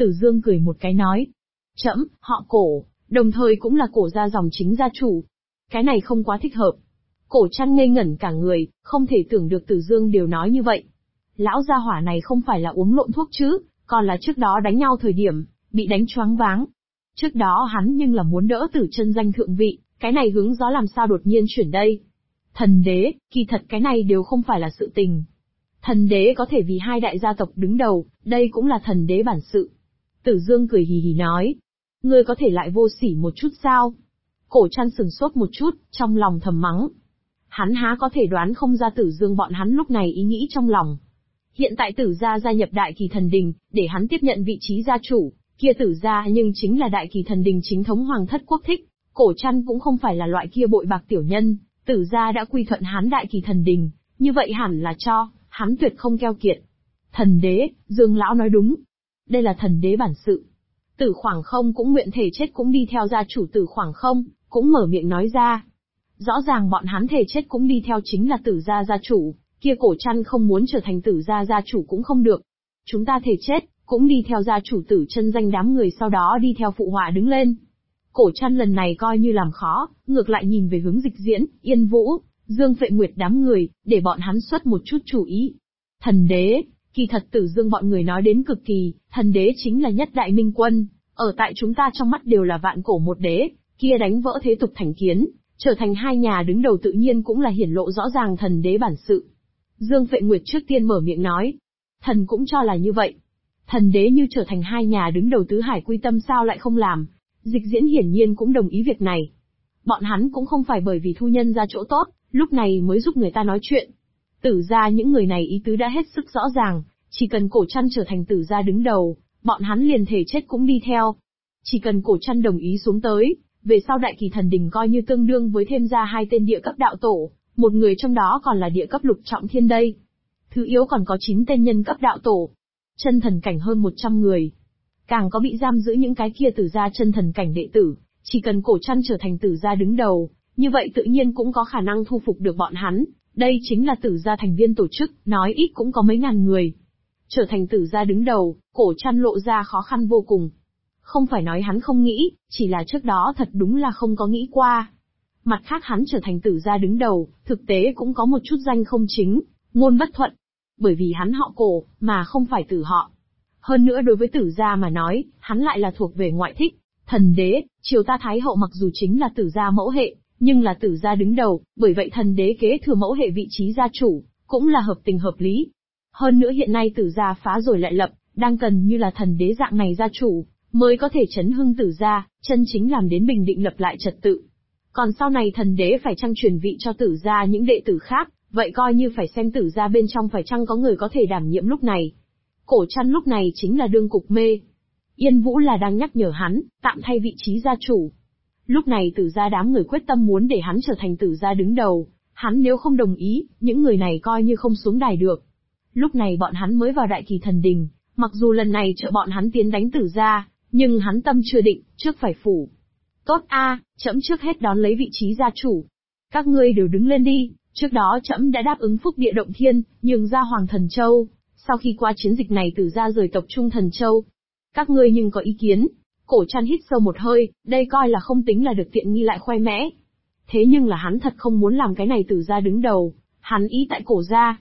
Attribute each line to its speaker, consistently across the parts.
Speaker 1: Tử Dương cười một cái nói. Trẫm, họ Cổ, đồng thời cũng là Cổ gia dòng chính gia chủ. Cái này không quá thích hợp. Cổ Trăn ngây ngẩn cả người, không thể tưởng được Tử Dương đều nói như vậy. Lão gia hỏa này không phải là uống lộn thuốc chứ, còn là trước đó đánh nhau thời điểm, bị đánh choáng váng. Trước đó hắn nhưng là muốn đỡ Tử Chân danh thượng vị, cái này hướng gió làm sao đột nhiên chuyển đây. Thần đế, kỳ thật cái này đều không phải là sự tình. Thần đế có thể vì hai đại gia tộc đứng đầu, đây cũng là thần đế bản sự. Tử Dương cười hì hì nói. Ngươi có thể lại vô sỉ một chút sao? Cổ Trăn sừng sốt một chút, trong lòng thầm mắng. Hắn há có thể đoán không ra Tử Dương bọn hắn lúc này ý nghĩ trong lòng. Hiện tại Tử gia gia nhập Đại Kỳ Thần Đình, để hắn tiếp nhận vị trí gia chủ, kia Tử gia nhưng chính là Đại Kỳ Thần Đình chính thống hoàng thất quốc thích. Cổ Trăn cũng không phải là loại kia bội bạc tiểu nhân, Tử gia đã quy thuận hắn Đại Kỳ Thần Đình, như vậy hẳn là cho, hắn tuyệt không keo kiệt. Thần đế, Dương lão nói đúng. Đây là thần đế bản sự. Tử Khoảng Không cũng nguyện thể chết cũng đi theo gia chủ Tử Khoảng Không, cũng mở miệng nói ra. Rõ ràng bọn hắn thể chết cũng đi theo chính là Tử gia gia chủ, kia Cổ Trăn không muốn trở thành Tử gia gia chủ cũng không được. Chúng ta thể chết, cũng đi theo gia chủ Tử Chân danh đám người sau đó đi theo phụ họa đứng lên. Cổ Trăn lần này coi như làm khó, ngược lại nhìn về hướng Dịch Diễn, Yên Vũ, Dương Phệ Nguyệt đám người, để bọn hắn xuất một chút chủ ý. Thần đế, kỳ thật Tử Dương bọn người nói đến cực kỳ, thần đế chính là nhất đại minh quân, ở tại chúng ta trong mắt đều là vạn cổ một đế, kia đánh vỡ thế tục thành kiến, trở thành hai nhà đứng đầu tự nhiên cũng là hiển lộ rõ ràng thần đế bản sự. Dương Phệ Nguyệt trước tiên mở miệng nói. Thần cũng cho là như vậy. Thần đế như trở thành hai nhà đứng đầu tứ hải quy tâm sao lại không làm. Dịch Diễn hiển nhiên cũng đồng ý việc này. Bọn hắn cũng không phải bởi vì thu nhân ra chỗ tốt, lúc này mới giúp người ta nói chuyện. Tử gia những người này ý tứ đã hết sức rõ ràng, chỉ cần Cổ Trăn trở thành Tử gia đứng đầu, bọn hắn liền thể chết cũng đi theo. Chỉ cần Cổ Trăn đồng ý xuống tới, về sau Đại Kỳ Thần Đình coi như tương đương với thêm ra 2 tên địa cấp đạo tổ, một người trong đó còn là địa cấp lục trọng thiên đây. Thứ yếu còn có 9 tên nhân cấp đạo tổ. Chân thần cảnh hơn 100 người. Càng có bị giam giữ những cái kia Tử gia chân thần cảnh đệ tử, chỉ cần Cổ Trăn trở thành Tử gia đứng đầu, như vậy tự nhiên cũng có khả năng thu phục được bọn hắn. Đây chính là Tử gia thành viên tổ chức, nói ít cũng có mấy ngàn người. Trở thành Tử gia đứng đầu, Cổ Trăn lộ ra khó khăn vô cùng. Không phải nói hắn không nghĩ, chỉ là trước đó thật đúng là không có nghĩ qua. Mặt khác hắn trở thành Tử gia đứng đầu, thực tế cũng có một chút danh không chính, ngôn bất thuận. Bởi vì hắn họ Cổ, mà không phải Tử họ. Hơn nữa đối với Tử gia mà nói, hắn lại là thuộc về ngoại thích. Thần đế, triều ta Thái hậu mặc dù chính là Tử gia mẫu hệ, nhưng là Tử gia đứng đầu, bởi vậy thần đế kế thừa mẫu hệ vị trí gia chủ, cũng là hợp tình hợp lý. Hơn nữa hiện nay Tử gia phá rồi lại lập, đang cần như là thần đế dạng này gia chủ, mới có thể chấn hưng Tử gia, chân chính làm đến bình định lập lại trật tự. Còn sau này thần đế phải chăng truyền vị cho Tử gia những đệ tử khác, vậy coi như phải xem Tử gia bên trong phải chăng có người có thể đảm nhiệm lúc này. Cổ Trăn lúc này chính là đương cục mê. Yên Vũ là đang nhắc nhở hắn, tạm thay vị trí gia chủ. Lúc này Tử gia đám người quyết tâm muốn để hắn trở thành Tử gia đứng đầu, hắn nếu không đồng ý, những người này coi như không xuống đài được. Lúc này bọn hắn mới vào Đại Kỳ Thần Đình, mặc dù lần này trợ bọn hắn tiến đánh Tử gia, nhưng hắn tâm chưa định, trước phải phủ. Tốt a, trẫm trước hết đón lấy vị trí gia chủ. Các ngươi đều đứng lên đi, trước đó trẫm đã đáp ứng Phúc Địa Động Thiên, nhường ra Hoàng Thần Châu. Sau khi qua chiến dịch này Tử gia rời tộc Trung Thần Châu. Các ngươi nhưng có ý kiến? Cổ Trăn hít sâu một hơi, đây coi là không tính là được tiện nghi lại khoe mẽ. Thế nhưng là hắn thật không muốn làm cái này Tử gia đứng đầu, hắn ý tại Cổ gia.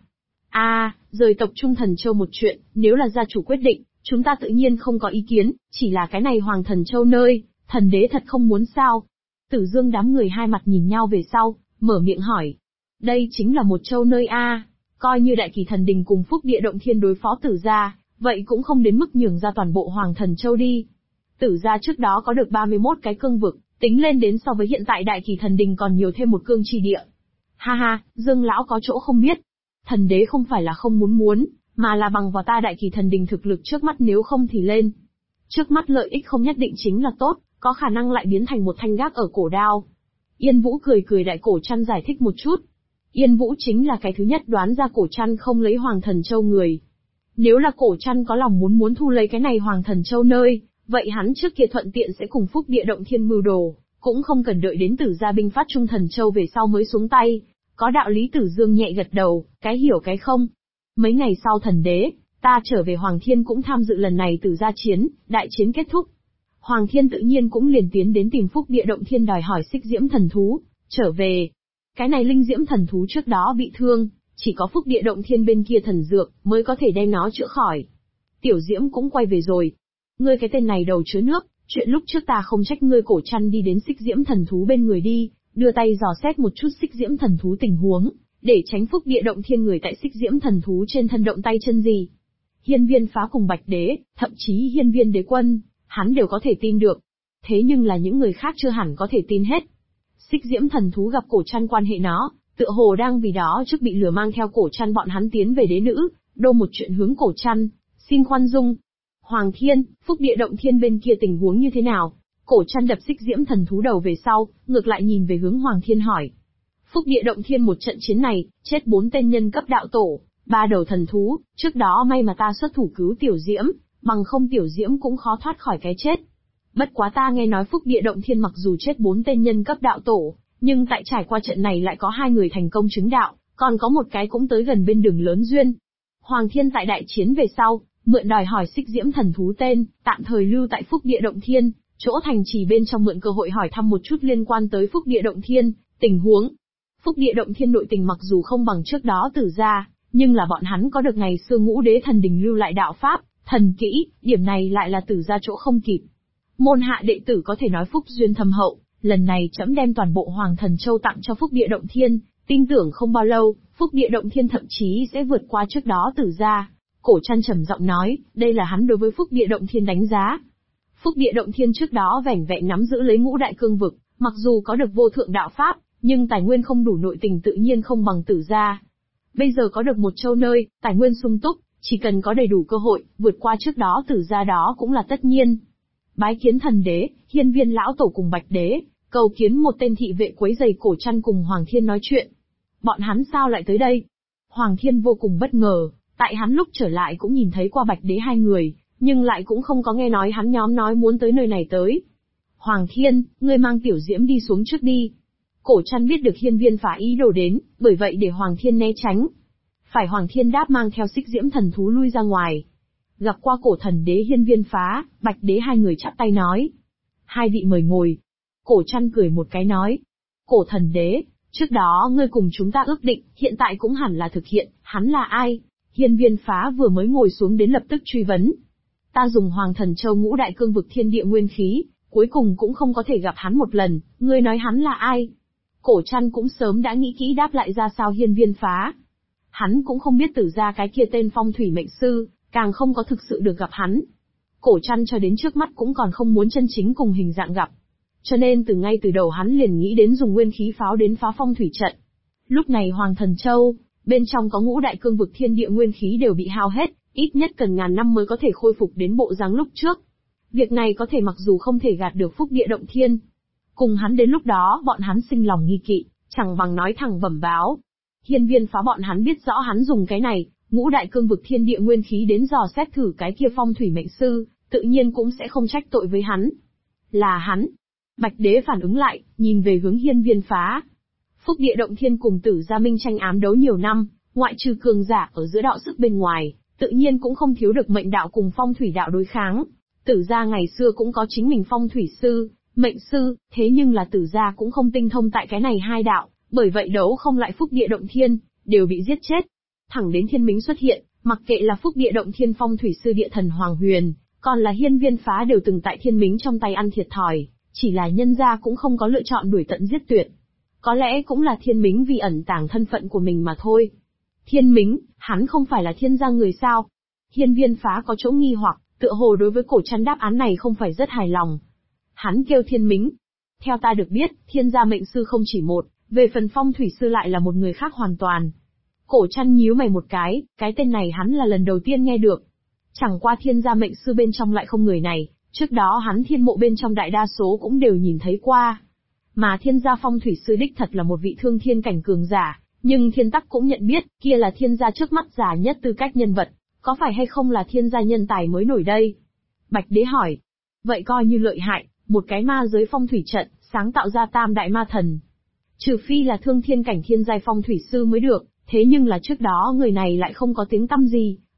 Speaker 1: Rời tộc Trung Thần Châu một chuyện, nếu là gia chủ quyết định, chúng ta tự nhiên không có ý kiến, chỉ là cái này Hoàng Thần Châu nơi, thần đế thật không muốn sao? Tử Dương đám người hai mặt nhìn nhau về sau, mở miệng hỏi. Đây chính là một châu nơi a, coi như Đại Kỳ Thần Đình cùng Phúc Địa Động Thiên đối phó Tử gia, vậy cũng không đến mức nhường ra toàn bộ Hoàng Thần Châu đi. Tử gia trước đó có được 31 cái cương vực, tính lên đến so với hiện tại Đại Kỳ Thần Đình còn nhiều thêm một cương chi địa. Ha ha, Dương lão có chỗ không biết. Thần đế không phải là không muốn, mà là bằng vào ta Đại Kỳ Thần Đình thực lực trước mắt nếu không thì lên. Trước mắt lợi ích không nhất định chính là tốt, có khả năng lại biến thành một thanh gác ở cổ đao. Yên Vũ cười Đại Cổ Trăn giải thích một chút. Yên Vũ chính là cái thứ nhất đoán ra Cổ Trăn không lấy Hoàng Thần Châu người. Nếu là Cổ Trăn có lòng muốn thu lấy cái này Hoàng Thần Châu nơi, vậy hắn trước kia thuận tiện sẽ cùng Phúc Địa Động Thiên mưu đồ, cũng không cần đợi đến Tử gia binh phát Trung Thần Châu về sau mới xuống tay. Có đạo lý. Tử Dương nhẹ gật đầu, cái hiểu cái không. Mấy ngày sau thần đế, Ta trở về Hoàng Thiên cũng tham dự lần này Tử gia chiến, đại chiến kết thúc. Hoàng Thiên tự nhiên cũng liền tiến đến tìm Phúc Địa Động Thiên đòi hỏi xích diễm thần thú, trở về. Cái này linh diễm thần thú trước đó bị thương, chỉ có Phúc Địa Động Thiên bên kia thần dược mới có thể đem nó chữa khỏi. Tiểu Diễm cũng quay về rồi. Ngươi cái tên này đầu chứa nước, chuyện lúc trước ta không trách ngươi. Cổ Trăn đi đến xích diễm thần thú bên người đi, đưa tay dò xét một chút xích diễm thần thú tình huống, để tránh Phúc Địa Động Thiên người tại xích diễm thần thú trên thân động tay chân gì. Hiên Viên Phá cùng Bạch Đế, thậm chí Hiên Viên Đế Quân, hắn đều có thể tin được. Thế nhưng là những người khác chưa hẳn có thể tin hết. Xích diễm thần thú gặp Cổ Trăn quan hệ nó, tựa hồ đang vì đó trước bị lừa mang theo Cổ Trăn bọn hắn tiến về đế nữ, đô một chuyện hướng Cổ Trăn, xin khoan dung. Hoàng Thiên, Phúc Địa Động Thiên bên kia tình huống như thế nào? Cổ Trăn đập xích diễm thần thú đầu về sau, ngược lại nhìn về hướng Hoàng Thiên hỏi. Phúc Địa Động Thiên một trận chiến này, chết 4 tên nhân cấp đạo tổ, 3 đầu thần thú, trước đó may mà ta xuất thủ cứu Tiểu Diễm, bằng không Tiểu Diễm cũng khó thoát khỏi cái chết. Bất quá ta nghe nói Phúc Địa Động Thiên mặc dù chết 4 tên nhân cấp đạo tổ, nhưng tại trải qua trận này lại có 2 người thành công chứng đạo, còn có một cái cũng tới gần bên đường lớn duyên. Hoàng Thiên tại đại chiến về sau, mượn đòi hỏi xích diễm thần thú tên, tạm thời lưu tại Phúc Địa Động Thiên, chỗ thành trì bên trong mượn cơ hội hỏi thăm một chút liên quan tới Phúc Địa Động Thiên, tình huống. Phúc Địa Động Thiên nội tình mặc dù không bằng trước đó Tử gia, nhưng là bọn hắn có được ngày xưa Ngũ Đế Thần Đình lưu lại đạo pháp, thần kỹ, điểm này lại là Tử gia chỗ không kịp. Môn hạ đệ tử có thể nói phúc duyên thâm hậu, lần này trẫm đem toàn bộ Hoàng Thần Châu tặng cho Phúc Địa Động Thiên, tin tưởng không bao lâu, Phúc Địa Động Thiên thậm chí sẽ vượt qua trước đó Tử gia. Cổ Trăn trầm giọng nói, đây là hắn đối với Phúc Địa Động Thiên đánh giá. Phúc Địa Động Thiên trước đó vẻn vẹn nắm giữ lấy ngũ đại cương vực, mặc dù có được vô thượng đạo pháp, nhưng tài nguyên không đủ, nội tình tự nhiên không bằng Tử gia. Bây giờ có được một châu nơi, tài nguyên sung túc, chỉ cần có đầy đủ cơ hội, vượt qua trước đó Tử gia đó cũng là tất nhiên. Bái kiến thần đế, Hiên Viên lão tổ cùng Bạch Đế, cầu kiến một tên thị vệ quấy rầy Cổ Trăn cùng Hoàng Thiên nói chuyện. Bọn hắn sao lại tới đây? Hoàng Thiên vô cùng bất ngờ, tại hắn lúc trở lại cũng nhìn thấy qua Bạch Đế hai người, nhưng lại cũng không có nghe nói hắn nhóm nói muốn tới nơi này tới. Hoàng Thiên, ngươi mang Tiểu Diễm đi xuống trước đi. Cổ Trăn biết được Hiên Viên Phá ý đồ đến, bởi vậy để Hoàng Thiên né tránh. Phải Hoàng Thiên đáp mang theo xích diễm thần thú lui ra ngoài. Gặp qua cổ thần đế Hiên Viên Phá, Bạch Đế hai người chắp tay nói. Hai vị mời ngồi. Cổ Trăn cười một cái nói. Cổ thần đế, trước đó ngươi cùng chúng ta ước định, hiện tại cũng hẳn là thực hiện, hắn là ai? Hiên Viên Phá vừa mới ngồi xuống đến lập tức truy vấn. Ta dùng Hoàng Thần Châu ngũ đại cương vực thiên địa nguyên khí, cuối cùng cũng không có thể gặp hắn một lần, ngươi nói hắn là ai? Cổ Trăn cũng sớm đã nghĩ kỹ đáp lại ra sao Hiên Viên Phá. Hắn cũng không biết Tử gia cái kia tên phong thủy mệnh sư, càng không có thực sự được gặp hắn. Cổ Trăn cho đến trước mắt cũng còn không muốn chân chính cùng hình dạng gặp. Cho nên ngay từ đầu hắn liền nghĩ đến dùng nguyên khí pháo đến phá phong thủy trận. Lúc này Hoàng Thần Châu, bên trong có ngũ đại cương vực thiên địa nguyên khí đều bị hao hết, ít nhất cần ngàn năm mới có thể khôi phục đến bộ dáng lúc trước. Việc này có thể mặc dù không thể gạt được Phúc Địa Động Thiên. Cùng hắn đến lúc đó bọn hắn sinh lòng nghi kỵ, chẳng bằng nói thẳng bẩm báo. Hiên Viên Phá bọn hắn biết rõ hắn dùng cái này, ngũ đại cương vực thiên địa nguyên khí đến dò xét thử cái kia phong thủy mệnh sư, tự nhiên cũng sẽ không trách tội với hắn. Là hắn. Bạch Đế phản ứng lại, nhìn về hướng Hiên Viên Phá. Phúc Địa Động Thiên cùng Tử gia minh tranh ám đấu nhiều năm, ngoại trừ cường giả ở giữa đạo sức bên ngoài, tự nhiên cũng không thiếu được mệnh đạo cùng phong thủy đạo đối kháng. Tử gia ngày xưa cũng có chính mình phong thủy sư, mệnh sư, thế nhưng là Tử gia cũng không tinh thông tại cái này hai đạo, bởi vậy đấu không lại Phúc Địa Động Thiên, đều bị giết chết. Thẳng đến thiên minh xuất hiện, mặc kệ là Phúc Địa Động Thiên phong thủy sư địa thần Hoàng Huyền, còn là Hiên Viên Phá đều từng tại thiên minh trong tay ăn thiệt thòi, chỉ là nhân gia cũng không có lựa chọn đuổi tận giết tuyệt. Có lẽ cũng là thiên minh vì ẩn tàng thân phận của mình mà thôi. Thiên minh, hắn không phải là thiên gia người sao? Hiên Viên Phá có chỗ nghi hoặc, tựa hồ đối với Cổ Trăn đáp án này không phải rất hài lòng. Hắn kêu thiên minh. Theo ta được biết, thiên gia mệnh sư không chỉ một, về phần phong thủy sư lại là một người khác hoàn toàn. Cổ Trăn nhíu mày một cái tên này hắn là lần đầu tiên nghe được. Chẳng qua thiên gia mệnh sư bên trong lại không người này, trước đó hắn thiên mộ bên trong đại đa số cũng đều nhìn thấy qua. Mà thiên gia phong thủy sư đích thật là một vị thương thiên cảnh cường giả, nhưng thiên tắc cũng nhận biết, kia là thiên gia trước mắt giả nhất tư cách nhân vật, có phải hay không là thiên gia nhân tài mới nổi đây? Bạch Đế hỏi. Vậy coi như lợi hại, một cái ma giới phong thủy trận, sáng tạo ra tam đại ma thần. Trừ phi là thương thiên cảnh thiên giai phong thủy sư mới được, thế nhưng là trước đó người này lại không có tiếng tăm gì,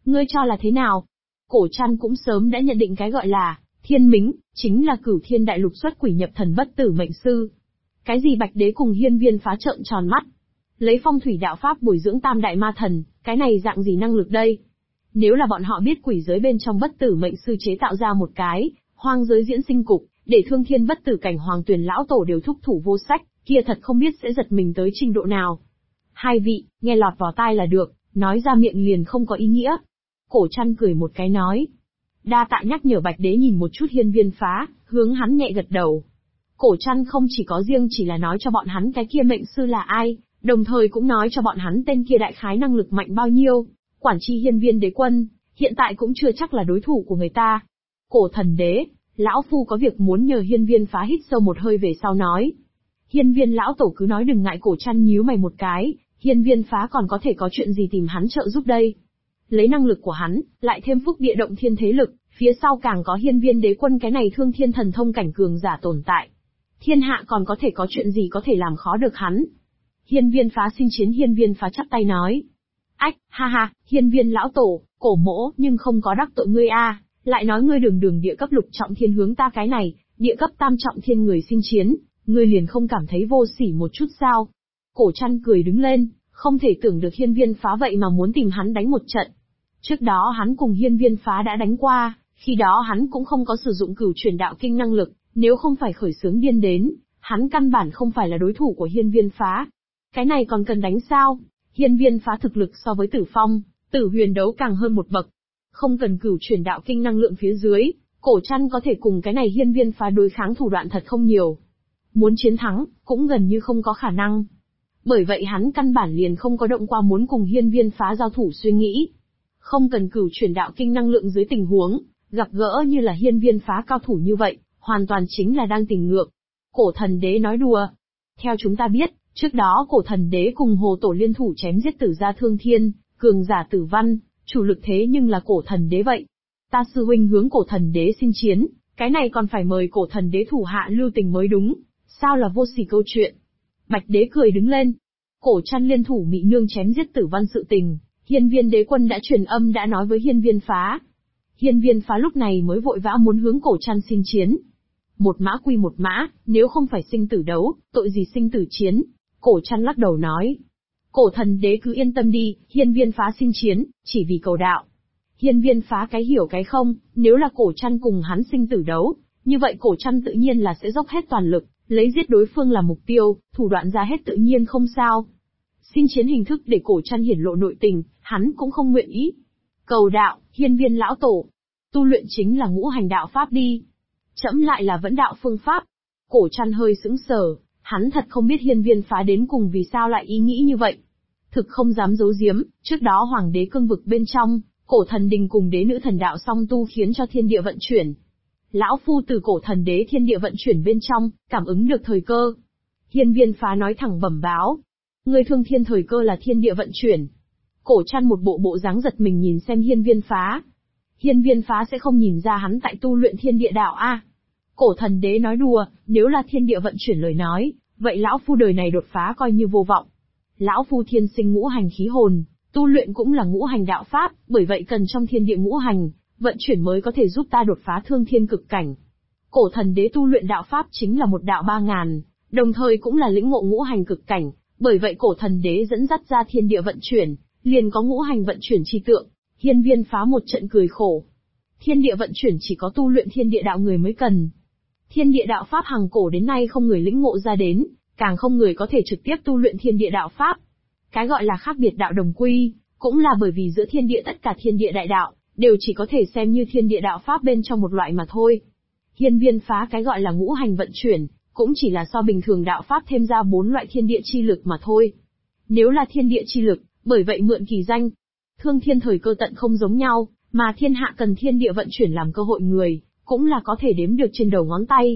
Speaker 1: Ngươi cho là thế nào? Cổ Trăn cũng sớm đã nhận định cái gọi là thiên mính, chính là Cửu Thiên Đại Lục xuất quỷ nhập thần bất tử mệnh sư. Cái gì Bạch Đế cùng Hiên Viên Phá trợn tròn mắt. Lấy phong thủy đạo pháp bồi dưỡng tam đại ma thần, cái này dạng gì năng lực đây? Nếu là bọn họ biết quỷ giới bên trong bất tử mệnh sư chế tạo ra một cái hoang giới diễn sinh cục, để thương thiên bất tử cảnh Hoàng Tuyền lão tổ đều thúc thủ vô sách, kia thật không biết sẽ giật mình tới trình độ nào. Hai vị, nghe lọt vào tai là được, nói ra miệng liền không có ý nghĩa. Cổ Trăn cười một cái nói. Đa tạ nhắc nhở Bạch Đế nhìn một chút Hiên Viên Phá, hướng hắn nhẹ gật đầu. Cổ Trăn không chỉ có riêng chỉ là nói cho bọn hắn cái kia mệnh sư là ai, đồng thời cũng nói cho bọn hắn tên kia đại khái năng lực mạnh bao nhiêu. Quản chi Hiên Viên Đế Quân, hiện tại cũng chưa chắc là đối thủ của người ta. Cổ Thần Đế, lão phu có việc muốn nhờ Hiên Viên Phá hít sâu một hơi về sau nói. Hiên Viên lão tổ cứ nói đừng ngại. Cổ Trăn nhíu mày một cái, Hiên Viên Phá còn có thể có chuyện gì tìm hắn trợ giúp đây? Lấy năng lực của hắn, lại thêm phúc địa động thiên thế lực, phía sau càng có Hiên Viên Đế Quân cái này thương thiên thần thông cảnh cường giả tồn tại. Thiên hạ còn có thể có chuyện gì có thể làm khó được hắn? Hiên Viên Phá xin chiến. Hiên Viên Phá chắp tay nói. Ách, ha ha, Hiên Viên lão tổ, cổ mỗ nhưng không có đắc tội ngươi a, lại nói ngươi đường địa cấp lục trọng thiên hướng ta cái này, địa cấp tam trọng thiên người xin chiến, ngươi liền không cảm thấy vô sỉ một chút sao? Cổ Trăn cười đứng lên, không thể tưởng được Hiên Viên Phá vậy mà muốn tìm hắn đánh một trận. Trước đó hắn cùng Hiên Viên Phá đã đánh qua, khi đó hắn cũng không có sử dụng Cửu Truyền Đạo Kinh năng lực, nếu không phải khởi xướng điên đến, hắn căn bản không phải là đối thủ của Hiên Viên Phá. Cái này còn cần đánh sao? Hiên Viên Phá thực lực so với Tử Phong, Tử Huyền đấu càng hơn một bậc. Không cần Cửu Truyền Đạo Kinh năng lượng phía dưới, Cổ Trăn có thể cùng cái này Hiên Viên Phá đối kháng thủ đoạn thật không nhiều. Muốn chiến thắng, cũng gần như không có khả năng. Bởi vậy hắn căn bản liền không có động qua muốn cùng Hiên Viên Phá giao thủ suy nghĩ. Không cần Cửu Truyền Đạo Kinh năng lượng dưới tình huống, gặp gỡ như là Hiên Viên Phá cao thủ như vậy, hoàn toàn chính là đang tình ngược. Cổ Thần Đế nói đùa. Theo chúng ta biết, trước đó Cổ Thần Đế cùng Hồ Tổ liên thủ chém giết Tử Gia Thương Thiên, cường giả Tử Văn, chủ lực thế nhưng là Cổ Thần Đế vậy. Ta sư huynh hướng Cổ Thần Đế xin chiến, cái này còn phải mời Cổ Thần Đế thủ hạ lưu tình mới đúng, sao là vô sỉ câu chuyện. Bạch Đế cười đứng lên. Cổ Trăn liên thủ Mị Nương chém giết Tử Văn sự tình, Hiên Viên Đế Quân đã truyền âm đã nói với Hiên Viên Phá. Hiên Viên Phá lúc này mới vội vã muốn hướng Cổ Trăn xin chiến. Một mã quy một mã, nếu không phải sinh tử đấu, tội gì sinh tử chiến? Cổ Trăn lắc đầu nói. Cổ Thần Đế cứ yên tâm đi, Hiên Viên Phá xin chiến, chỉ vì cầu đạo. Hiên Viên Phá cái hiểu cái không, nếu là Cổ Trăn cùng hắn sinh tử đấu, như vậy Cổ Trăn tự nhiên là sẽ dốc hết toàn lực, lấy giết đối phương là mục tiêu, thủ đoạn ra hết tự nhiên không sao. Xin chiến hình thức để Cổ Trăn hiển lộ nội tình, hắn cũng không nguyện ý. Cầu đạo, Hiên Viên lão tổ, tu luyện chính là ngũ hành đạo pháp đi. Trẫm lại là vẫn đạo phương pháp. Cổ Trăn hơi sững sờ, hắn thật không biết Hiên Viên Phá đến cùng vì sao lại ý nghĩ như vậy. Thực không dám giấu giếm, trước đó Hoàng Đế cương vực bên trong, Cổ Thần Đình cùng Đế Nữ Thần Đạo song tu khiến cho thiên địa vận chuyển. Lão phu từ Cổ Thần Đế thiên địa vận chuyển bên trong, cảm ứng được thời cơ. Hiên Viên Phá nói thẳng bẩm báo. Người thương thiên thời cơ là thiên địa vận chuyển. Cổ Trăn một bộ dáng giật mình nhìn xem Hiên Viên Phá. Hiên Viên Phá sẽ không nhìn ra hắn tại tu luyện thiên địa đạo a? Cổ Thần Đế nói đùa, nếu là thiên địa vận chuyển lời nói, vậy lão phu đời này đột phá coi như vô vọng. Lão phu thiên sinh ngũ hành khí hồn, tu luyện cũng là ngũ hành đạo pháp, bởi vậy cần trong thiên địa ngũ hành vận chuyển mới có thể giúp ta đột phá thương thiên cực cảnh. Cổ Thần Đế tu luyện đạo pháp chính là một đạo 3000, đồng thời cũng là lĩnh ngộ ngũ hành cực cảnh, bởi vậy Cổ Thần Đế dẫn dắt ra thiên địa vận chuyển, liền có ngũ hành vận chuyển chi tượng. Hiên Viên Phá một trận cười khổ. Thiên địa vận chuyển chỉ có tu luyện thiên địa đạo người mới cần. Thiên địa đạo pháp hằng cổ đến nay không người lĩnh ngộ ra đến, càng không người có thể trực tiếp tu luyện thiên địa đạo pháp. Cái gọi là khác biệt đạo đồng quy, cũng là bởi vì giữa thiên địa tất cả thiên địa đại đạo, đều chỉ có thể xem như thiên địa đạo pháp bên trong một loại mà thôi. Hiên Viên Phá cái gọi là ngũ hành vận chuyển, cũng chỉ là so bình thường đạo pháp thêm ra 4 loại thiên địa chi lực mà thôi. Nếu là thiên địa chi lực, bởi vậy mượn kỳ danh. Thương thiên thời cơ tận không giống nhau, mà thiên hạ cần thiên địa vận chuyển làm cơ hội người, cũng là có thể đếm được trên đầu ngón tay.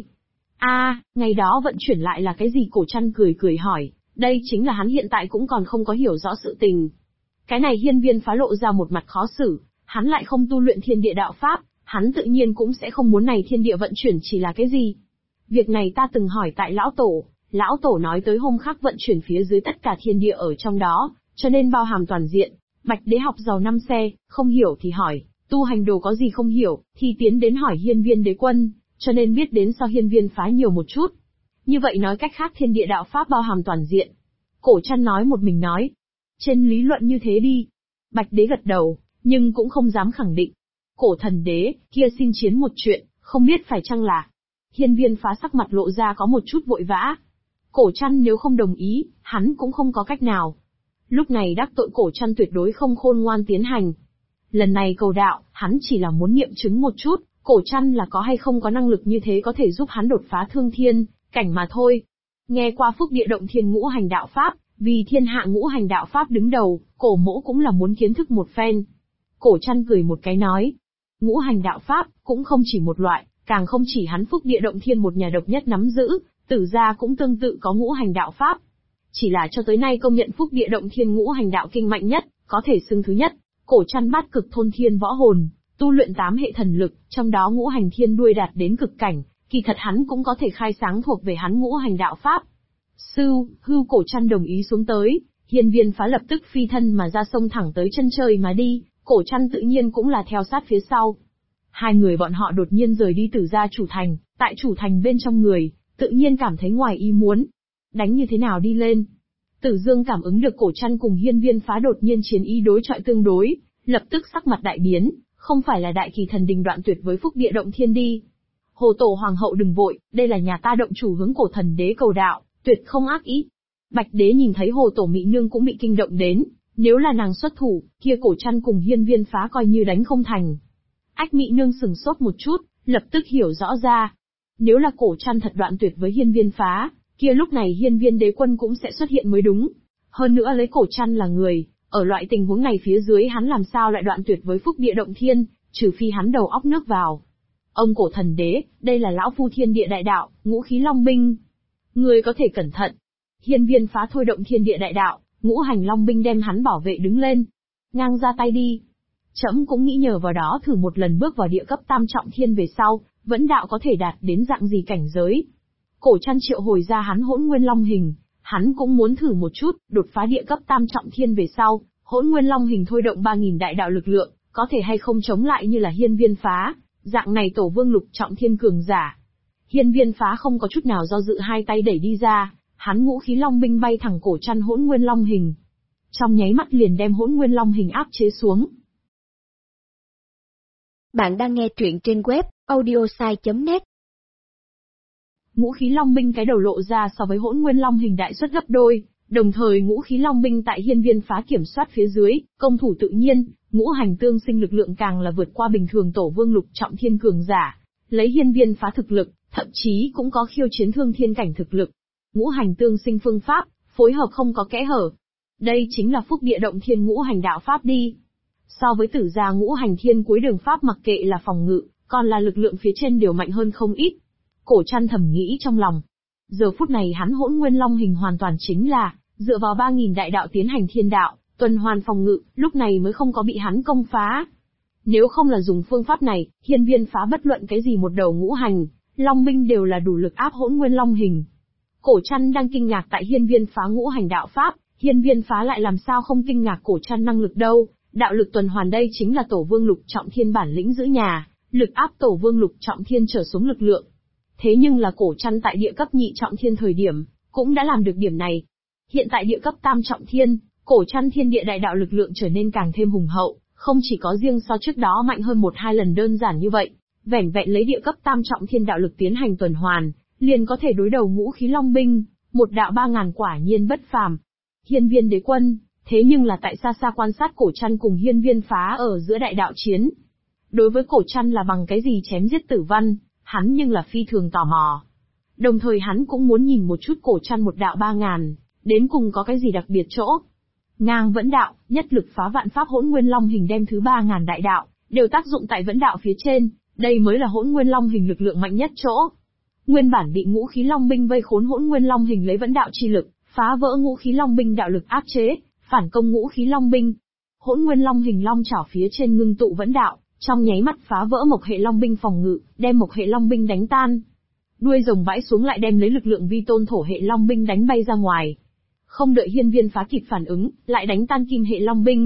Speaker 1: Ngày đó vận chuyển lại là cái gì? Cổ Trăn cười hỏi, đây chính là hắn hiện tại cũng còn không có hiểu rõ sự tình. Cái này Hiên Viên Phá lộ ra một mặt khó xử, hắn lại không tu luyện thiên địa đạo pháp, hắn tự nhiên cũng sẽ không muốn này thiên địa vận chuyển chỉ là cái gì. Việc này ta từng hỏi tại lão tổ nói tới hôm khác vận chuyển phía dưới tất cả thiên địa ở trong đó, cho nên bao hàm toàn diện, Bạch Đế học giàu năm xe, không hiểu thì hỏi, tu hành đồ có gì không hiểu, thì tiến đến hỏi Hiên Viên Đế Quân, cho nên biết đến so Hiên Viên phá nhiều một chút. Như vậy nói cách khác thiên địa đạo pháp bao hàm toàn diện. Cổ Trăn nói một mình nói. Trên lý luận như thế đi. Bạch Đế gật đầu, nhưng cũng không dám khẳng định. Cổ Thần Đế, kia xin chiến một chuyện, không biết phải chăng là. Hiên Viên phá sắc mặt lộ ra có một chút vội vã. Cổ Trăn nếu không đồng ý, hắn cũng không có cách nào. Lúc này đắc tội Cổ Trăn tuyệt đối không khôn ngoan tiến hành. Lần này cầu đạo, hắn chỉ là muốn nghiệm chứng một chút, Cổ Trăn là có hay không có năng lực như thế có thể giúp hắn đột phá thương thiên cảnh mà thôi. Nghe qua Phúc Địa Động Thiên ngũ hành đạo pháp, vì thiên hạ ngũ hành đạo pháp đứng đầu, Cổ Mỗ cũng là muốn kiến thức một phen. Cổ Trăn cười một cái nói, ngũ hành đạo pháp cũng không chỉ một loại, càng không chỉ hắn Phúc Địa Động Thiên một nhà độc nhất nắm giữ, Tử gia cũng tương tự có ngũ hành đạo pháp. Chỉ là cho tới nay công nhận Phúc Địa Động Thiên ngũ hành đạo kinh mạnh nhất, có thể xưng thứ nhất. Cổ Trăn bát cực thôn thiên võ hồn, tu luyện 8 hệ thần lực, trong đó ngũ hành thiên đuôi đạt đến cực cảnh, kỳ thật hắn cũng có thể khai sáng thuộc về hắn ngũ hành đạo pháp. Hưu Cổ Trăn đồng ý xuống tới, Hiên Viên phá lập tức phi thân mà ra sông thẳng tới chân trời mà đi, Cổ Trăn tự nhiên cũng là theo sát phía sau. Hai người bọn họ đột nhiên rời đi Tử gia chủ thành, tại chủ thành bên trong người, tự nhiên cảm thấy ngoài ý muốn. Đánh như thế nào đi lên? Tử Dương cảm ứng được Cổ Trăn cùng Hiên Viên phá đột nhiên chiến ý đối chọi tương đối, lập tức sắc mặt đại biến, không phải là đại kỳ thần đình đoạn tuyệt với Phúc Địa Động Thiên đi. Hồ Tổ Hoàng hậu đừng vội, đây là nhà ta động chủ hướng Cổ Thần Đế cầu đạo, tuyệt không ác ý. Bạch Đế nhìn thấy Hồ Tổ Mỹ Nương cũng bị kinh động đến, nếu là nàng xuất thủ, kia Cổ Trăn cùng Hiên Viên phá coi như đánh không thành. Ách Mỹ Nương sừng sốt một chút, lập tức hiểu rõ ra. Nếu là Cổ Trăn thật đoạn tuyệt với Hiên Viên phá, kia lúc này Hiên Viên Đế Quân cũng sẽ xuất hiện mới đúng. Hơn nữa lấy Cổ Trăn là người, ở loại tình huống này phía dưới hắn làm sao lại đoạn tuyệt với Phúc Địa Động Thiên, trừ phi hắn đầu óc nước vào. Ông Cổ Thần Đế, đây là lão phu thiên địa đại đạo, ngũ khí long binh. Người có thể cẩn thận. Hiên Viên phá thôi động thiên địa đại đạo, ngũ hành long binh đem hắn bảo vệ đứng lên. Ngang ra tay đi. Trẫm cũng nghĩ nhờ vào đó thử một lần bước vào địa cấp tam trọng thiên về sau, vẫn đạo có thể đạt đến dạng gì cảnh giới. Cổ Trăn triệu hồi ra hắn Hỗn Nguyên Long hình, hắn cũng muốn thử một chút, đột phá địa cấp tam trọng thiên về sau, Hỗn Nguyên Long hình thôi động 3000 đại đạo lực lượng, có thể hay không chống lại như là Hiên Viên phá, dạng này tổ vương lục trọng thiên cường giả. Hiên Viên phá không có chút nào do dự hai tay đẩy đi ra, hắn ngũ khí long binh bay thẳng Cổ Trăn Hỗn Nguyên Long hình. Trong nháy mắt liền đem Hỗn Nguyên Long hình áp chế xuống.
Speaker 2: Bạn đang nghe truyện trên web audiosai.net.
Speaker 1: Ngũ khí long binh cái đầu lộ ra so với Hỗn Nguyên Long hình đại suất gấp đôi, đồng thời ngũ khí long binh tại Hiên Viên phá kiểm soát phía dưới, công thủ tự nhiên, ngũ hành tương sinh lực lượng càng là vượt qua bình thường tổ vương lục trọng thiên cường giả. Lấy Hiên Viên phá thực lực, thậm chí cũng có khiêu chiến thương thiên cảnh thực lực. Ngũ hành tương sinh phương pháp, phối hợp không có kẽ hở. Đây chính là Phúc Địa Động Thiên ngũ hành đạo pháp đi. So với Tử gia ngũ hành thiên cuối đường pháp mặc kệ là phòng ngự, còn là lực lượng phía trên đều mạnh hơn không ít. Cổ Trăn thầm nghĩ trong lòng. Giờ phút này hắn Hỗn Nguyên Long hình hoàn toàn chính là dựa vào 3000 đại đạo tiến hành thiên đạo, tuần hoàn phòng ngự, lúc này mới không có bị hắn công phá. Nếu không là dùng phương pháp này, Hiên Viên phá bất luận cái gì một đầu ngũ hành, Long binh đều là đủ lực áp Hỗn Nguyên Long hình. Cổ Trăn đang kinh ngạc tại Hiên Viên phá ngũ hành đạo pháp, Hiên Viên phá lại làm sao không kinh ngạc Cổ Trăn năng lực đâu, đạo lực tuần hoàn đây chính là tổ vương lục trọng thiên bản lĩnh giữ nhà, lực áp tổ vương lục trọng thiên trở xuống lực lượng. Thế nhưng là Cổ Trăn tại địa cấp nhị trọng thiên thời điểm, cũng đã làm được điểm này. Hiện tại địa cấp tam trọng thiên, Cổ Trăn thiên địa đại đạo lực lượng trở nên càng thêm hùng hậu, không chỉ có riêng so trước đó mạnh hơn 1-2 lần đơn giản như vậy, vẻn vẹn lấy địa cấp tam trọng thiên đạo lực tiến hành tuần hoàn, liền có thể đối đầu ngũ khí long binh, một đạo 3000 quả nhiên bất phàm. Hiên Viên Đế Quân, thế nhưng là tại xa xa quan sát Cổ Trăn cùng Hiên Viên phá ở giữa đại đạo chiến. Đối với Cổ Trăn là bằng cái gì chém giết tử văn, hắn nhưng là phi thường tò mò. Đồng thời hắn cũng muốn nhìn một chút Cổ Trăn một đạo 3000, đến cùng có cái gì đặc biệt chỗ. Ngang vẫn đạo, nhất lực phá vạn pháp Hỗn Nguyên Long hình đem thứ 3000 đại đạo, đều tác dụng tại vẫn đạo phía trên, đây mới là Hỗn Nguyên Long hình lực lượng mạnh nhất chỗ. Nguyên bản bị ngũ khí long binh vây khốn Hỗn Nguyên Long hình lấy vẫn đạo chi lực, phá vỡ ngũ khí long binh đạo lực áp chế, phản công ngũ khí long binh. Hỗn Nguyên Long hình long chảo phía trên ngưng tụ vẫn đạo, trong nháy mắt phá vỡ Mộc hệ long binh phòng ngự, đem Mộc hệ long binh đánh tan. Đuôi rồng vãi xuống lại đem lấy lực lượng vi tôn thổ hệ long binh đánh bay ra ngoài. Không đợi Hiên Viên phá kịp phản ứng, lại đánh tan kim hệ long binh.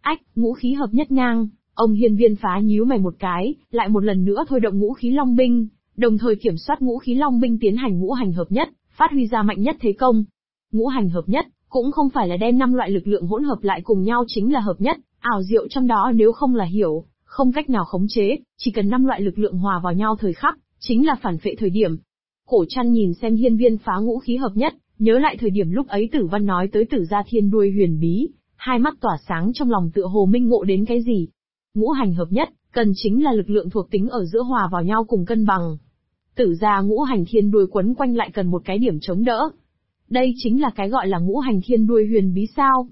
Speaker 1: Ách, ngũ khí hợp nhất ngang, ông hiên viên phá nhíu mày một cái, lại một lần nữa thôi động ngũ khí long binh, đồng thời kiểm soát ngũ khí long binh tiến hành ngũ hành hợp nhất, phát huy ra mạnh nhất thế công. Ngũ hành hợp nhất, cũng không phải là đem 5 loại lực lượng hỗn hợp lại cùng nhau chính là hợp nhất, ảo diệu trong đó nếu không là hiểu, không cách nào khống chế, chỉ cần 5 loại lực lượng hòa vào nhau thời khắc, chính là phản phệ thời điểm. Cổ Trăn nhìn xem hiên viên phá ngũ khí hợp nhất, nhớ lại thời điểm lúc ấy Tử Văn nói tới Tử Gia Thiên đuôi huyền bí, hai mắt tỏa sáng trong lòng tựa hồ minh ngộ đến cái gì. Ngũ hành hợp nhất, cần chính là lực lượng thuộc tính ở giữa hòa vào nhau cùng cân bằng. Tử Gia ngũ hành thiên đuôi quấn quanh lại cần một cái điểm chống đỡ. Đây chính là cái gọi là ngũ hành thiên đuôi huyền bí sao?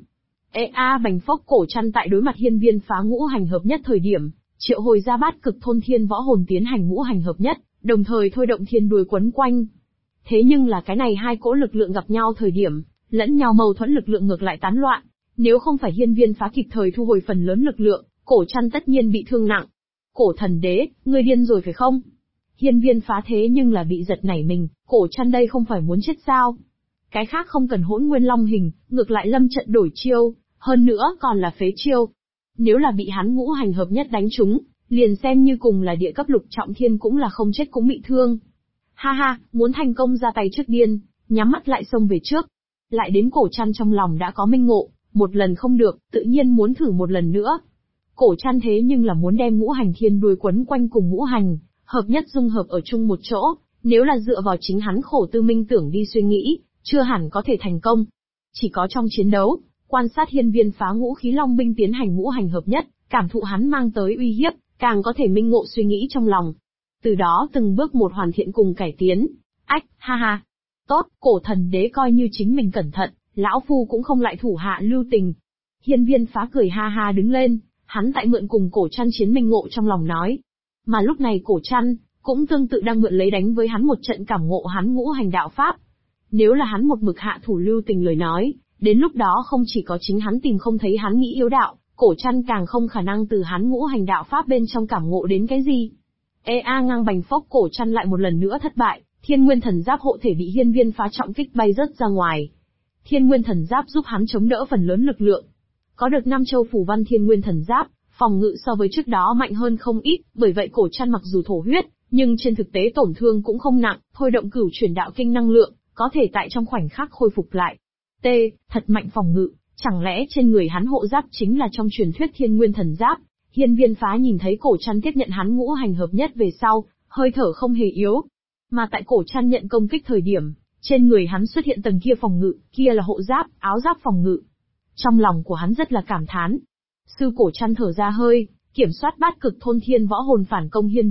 Speaker 1: Bành phốc. Cổ Trăn tại đối mặt hiên viên phá ngũ hành hợp nhất thời điểm, triệu hồi ra bát cực thôn thiên võ hồn tiến hành ngũ hành hợp nhất, đồng thời thôi động thiên đuôi quấn quanh. Thế nhưng là cái này hai cỗ lực lượng gặp nhau thời điểm, lẫn nhau mâu thuẫn lực lượng ngược lại tán loạn. Nếu không phải hiên viên phá kịp thời thu hồi phần lớn lực lượng, Cổ Trăn tất nhiên bị thương nặng. Cổ thần đế, ngươi điên rồi phải không? Hiên viên phá thế nhưng là bị giật nảy mình, Cổ Trăn đây không phải muốn chết sao? Cái khác không cần hỗn nguyên long hình, ngược lại lâm trận đổi chiêu, hơn nữa còn là phế chiêu. Nếu là bị hắn ngũ hành hợp nhất đánh trúng, liền xem như cùng là địa cấp lục trọng thiên cũng là không chết cũng bị thương. Ha ha, muốn thành công ra tay trước điên, nhắm mắt lại xông về trước. Lại đến Cổ Trăn trong lòng đã có minh ngộ, một lần không được, tự nhiên muốn thử một lần nữa. Cổ Trăn thế nhưng là muốn đem ngũ hành thiên đuôi quấn quanh cùng ngũ hành, hợp nhất dung hợp ở chung một chỗ, nếu là dựa vào chính hắn khổ tư minh tưởng đi suy nghĩ, chưa hẳn có thể thành công. Chỉ có trong chiến đấu, quan sát hiên viên phá ngũ khí long binh tiến hành ngũ hành hợp nhất, cảm thụ hắn mang tới uy hiếp, càng có thể minh ngộ suy nghĩ trong lòng. Từ đó từng bước một hoàn thiện cùng cải tiến. Ách, ha ha. Tốt, Cổ thần đế coi như chính mình cẩn thận, lão phu cũng không lại thủ hạ lưu tình. Hiên viên phá cười ha ha đứng lên, hắn tại mượn cùng Cổ Trăn chiến minh ngộ trong lòng nói. Mà lúc này Cổ Trăn, cũng tương tự đang mượn lấy đánh với hắn một trận cảm ngộ hắn ngũ hành đạo pháp. Nếu là hắn một mực hạ thủ lưu tình lời nói, đến lúc đó không chỉ có chính hắn tìm không thấy hắn nghĩ yếu đạo, Cổ Trăn càng không khả năng từ hắn ngũ hành đạo pháp bên trong cảm ngộ đến cái gì. Ngang bành phốc. Cổ Trăn lại một lần nữa thất bại, Thiên Nguyên Thần Giáp hộ thể bị hiên viên phá trọng kích bay rớt ra ngoài. Thiên Nguyên Thần Giáp giúp hắn chống đỡ phần lớn lực lượng. Có được 5 châu phủ văn Thiên Nguyên Thần Giáp, phòng ngự so với trước đó mạnh hơn không ít, bởi vậy Cổ Trăn mặc dù thổ huyết, nhưng trên thực tế tổn thương cũng không nặng, thôi động cửu chuyển đạo kinh năng lượng, có thể tại trong khoảnh khắc khôi phục lại. Thật mạnh phòng ngự, chẳng lẽ trên người hắn hộ giáp chính là trong truyền thuyết Thiên Nguyên Thần Giáp? Hiên viên phá nhìn thấy Cổ Trăn tiếp nhận hắn ngũ hành hợp nhất về sau, hơi thở không hề yếu. Mà tại Cổ Trăn nhận công kích thời điểm, trên người hắn xuất hiện tầng kia phòng ngự, kia là hộ giáp, áo giáp phòng ngự. Trong lòng của hắn rất là cảm thán. Sư Cổ Trăn thở ra hơi, kiểm soát bát cực thôn thiên võ hồn phản công hiên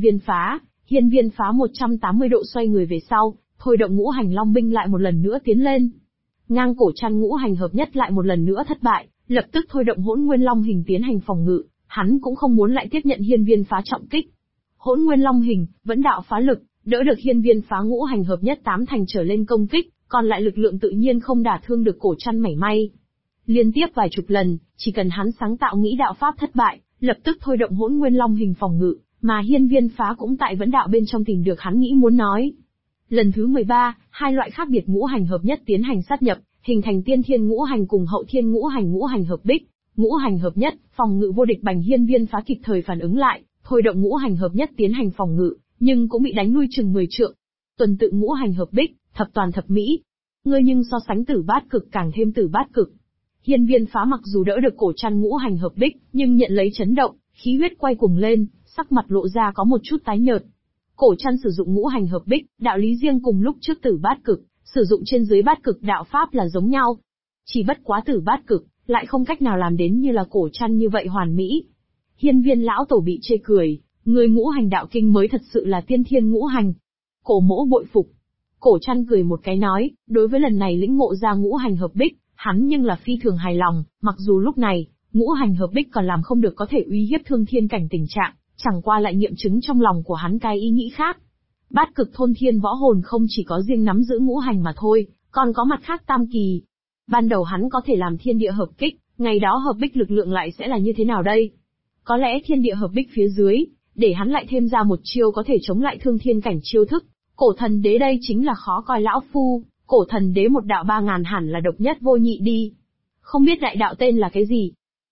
Speaker 1: viên phá 180 độ xoay người về sau, thôi động ngũ hành long binh lại một lần nữa tiến lên. Ngang Cổ Trăn ngũ hành hợp nhất lại một lần nữa thất bại, lập tức thôi động hỗn nguyên long hình tiến hành phòng ngự, hắn cũng không muốn lại tiếp nhận hiên viên phá trọng kích. Hỗn nguyên long hình, vẫn đạo phá lực, đỡ được hiên viên phá ngũ hành hợp nhất 8 thành trở lên công kích, còn lại lực lượng tự nhiên không đả thương được Cổ Trăn mảy may. Liên tiếp vài chục lần, chỉ cần hắn sáng tạo nghĩ đạo pháp thất bại, lập tức thôi động hỗn nguyên long hình phòng ngự, mà hiên viên phá cũng tại vẫn đạo bên trong tìm được hắn nghĩ muốn nói. Lần thứ 13, hai loại khác biệt ngũ hành hợp nhất tiến hành sát nhập, hình thành tiên thiên ngũ hành cùng hậu thiên ngũ hành hợp bích. Ngũ hành hợp nhất, phòng ngự vô địch bành hiên viên phá kịp thời phản ứng lại, thôi động ngũ hành hợp nhất tiến hành phòng ngự, nhưng cũng bị đánh lui chừng 10 trượng. Tuần tự ngũ hành hợp bích, thập toàn thập mỹ. Ngươi nhưng so sánh tử bát cực càng thêm tử bát cực. Hiên viên phá mặc dù đỡ được Cổ Trăn ngũ hành hợp bích, nhưng nhận lấy chấn động, khí huyết quay cuồng lên, sắc mặt lộ ra có một chút tái nhợt. Cổ Trăn sử dụng ngũ hành hợp bích, đạo lý riêng cùng lúc trước tử bát cực, sử dụng trên dưới bát cực đạo pháp là giống nhau. Chỉ bất quá tử bát cực, lại không cách nào làm đến như là Cổ Trăn như vậy hoàn mỹ. Hiên viên lão tổ bị chê cười, người ngũ hành đạo kinh mới thật sự là tiên thiên ngũ hành. Cổ mỗ bội phục. Cổ Trăn cười một cái nói, đối với lần này lĩnh ngộ ra ngũ hành hợp bích, hắn nhưng là phi thường hài lòng, mặc dù lúc này, ngũ hành hợp bích còn làm không được có thể uy hiếp thương thiên cảnh tình trạng, chẳng qua lại nghiệm chứng trong lòng của hắn cái ý nghĩ khác. Bát cực thôn thiên võ hồn không chỉ có riêng nắm giữ ngũ hành mà thôi, còn có mặt khác tam kỳ. Ban đầu hắn có thể làm thiên địa hợp kích, ngày đó hợp bích lực lượng lại sẽ là như thế nào đây? Có lẽ thiên địa hợp bích phía dưới, để hắn lại thêm ra một chiêu có thể chống lại thương thiên cảnh chiêu thức. Cổ thần đế đây chính là khó coi lão phu, Cổ thần đế một đạo 3000 hẳn là độc nhất vô nhị đi. Không biết đại đạo tên là cái gì?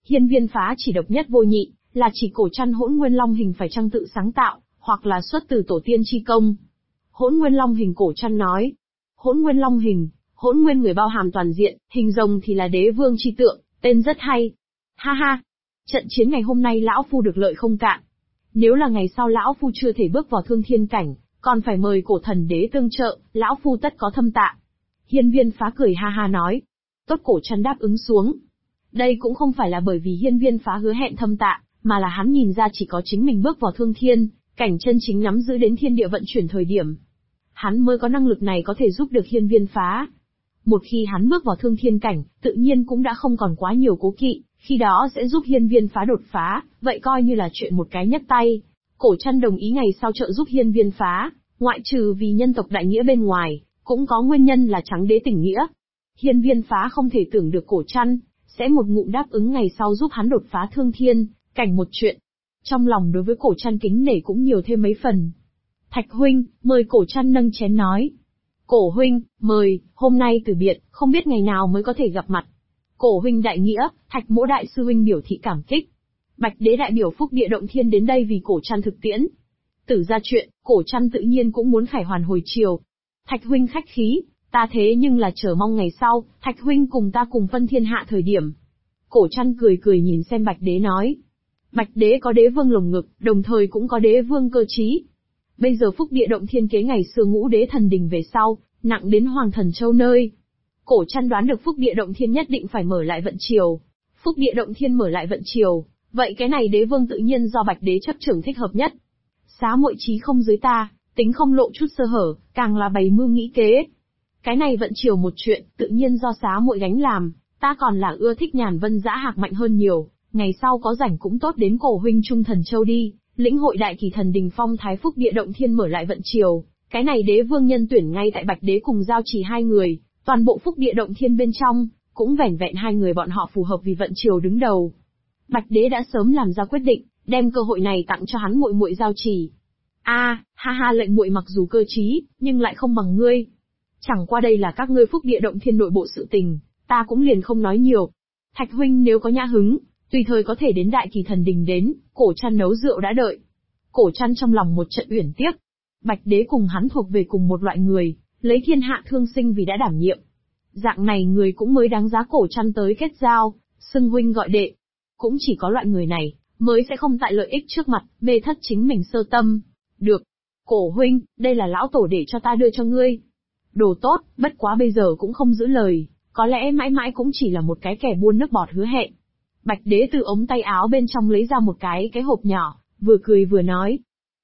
Speaker 1: Hiên viên phá chỉ độc nhất vô nhị, là chỉ cổ trăn hỗn nguyên long hình phải chăng tự sáng tạo, hoặc là xuất từ tổ tiên chi công. Hỗn nguyên long hình cổ trăn nói. Hỗn nguyên long hình, hỗn nguyên người bao hàm toàn diện, hình rồng thì là đế vương chi tượng, tên rất hay. Ha ha, trận chiến ngày hôm nay lão phu được lợi không cạn. Nếu là ngày sau lão phu chưa thể bước vào thương thiên cảnh, còn phải mời cổ thần đế tương trợ, lão phu tất có thâm tạ. Hiên viên phá cười ha ha nói. Tốt, cổ trăn đáp ứng xuống. Đây cũng không phải là bởi vì hiên viên phá hứa hẹn thâm tạ, mà là hắn nhìn ra chỉ có chính mình bước vào thương thiên, cảnh chân chính nắm giữ đến thiên địa vận chuyển thời điểm. Hắn mới có năng lực này có thể giúp được hiên viên phá. Một khi hắn bước vào thương thiên cảnh, tự nhiên cũng đã không còn quá nhiều cố kỵ, khi đó sẽ giúp hiên viên phá đột phá, vậy coi như là chuyện một cái nhấc tay. Cổ trăn đồng ý ngày sau trợ giúp hiên viên phá, ngoại trừ vì nhân tộc đại nghĩa bên ngoài, cũng có nguyên nhân là trắng đế tình nghĩa. Hiên viên phá không thể tưởng được cổ trăn sẽ một ngụm đáp ứng ngày sau giúp hắn đột phá thương thiên cảnh một chuyện. Trong lòng đối với cổ trăn kính nể cũng nhiều thêm mấy phần. Thạch huynh, mời. Cổ trăn nâng chén nói. Cổ huynh, mời, hôm nay từ biệt, không biết ngày nào mới có thể gặp mặt. Cổ huynh đại nghĩa, Thạch mỗ đại sư huynh biểu thị cảm kích. Bạch đế đại biểu phúc địa động thiên đến đây vì cổ trăn thực tiễn. Tử ra chuyện, cổ trăn tự nhiên cũng muốn khải hoàn hồi chiều. Thạch huynh khách khí, ta thế nhưng là chờ mong ngày sau, Thạch huynh cùng ta cùng phân thiên hạ thời điểm. Cổ trăn cười cười nhìn xem Bạch đế nói. Bạch đế có đế vương lồng ngực, đồng thời cũng có đế vương cơ trí. Bây giờ phúc địa động thiên kế ngày xưa ngũ đế thần đình về sau, nặng đến Hoàng Thần Châu nơi. Cổ trăn đoán được phúc địa động thiên nhất định phải mở lại vận chiều. Phúc địa động thiên mở lại vận chiều, vậy cái này đế vương tự nhiên do Bạch đế chấp trưởng thích hợp nhất. Xá muội trí không dưới ta, tính không lộ chút sơ hở, càng là bày mưu nghĩ kế. Cái này vận chiều một chuyện, tự nhiên do xá muội gánh làm, ta còn là ưa thích Nhàn Vân Dã Hạc mạnh hơn nhiều, ngày sau có rảnh cũng tốt đến cổ huynh Trung Thần Châu đi, lĩnh hội đại kỳ thần đình phong thái phúc địa động thiên mở lại vận chiều. Cái này đế vương nhân tuyển ngay tại Bạch đế cùng giao trì hai người, toàn bộ phúc địa động thiên bên trong, cũng vẻn vẹn hai người bọn họ phù hợp vì vận chiều đứng đầu. Bạch đế đã sớm làm ra quyết định, đem cơ hội này tặng cho hắn muội muội giao trì. Ha ha, lệnh muội mặc dù cơ trí, nhưng lại không bằng ngươi. Chẳng qua đây là các ngươi phúc địa động thiên nội bộ sự tình, ta cũng liền không nói nhiều. Thạch huynh nếu có nhã hứng, tùy thời có thể đến đại kỳ thần đình đến, cổ trăn nấu rượu đã đợi. Cổ trăn trong lòng một trận uyển tiếc. Bạch đế cùng hắn thuộc về cùng một loại người, lấy thiên hạ thương sinh vì đã đảm nhiệm. Dạng này người cũng mới đáng giá cổ trăn tới kết giao, xưng huynh gọi đệ. Cũng chỉ có loại người này, mới sẽ không tại lợi ích trước mặt, mê thất chính mình sơ tâm. Được. Cổ huynh, đây là lão tổ để cho ta đưa cho ngươi. Đồ tốt, bất quá bây giờ cũng không giữ lời, có lẽ mãi mãi cũng chỉ là một cái kẻ buôn nước bọt hứa hẹn. Bạch đế từ ống tay áo bên trong lấy ra một cái hộp nhỏ, vừa cười vừa nói.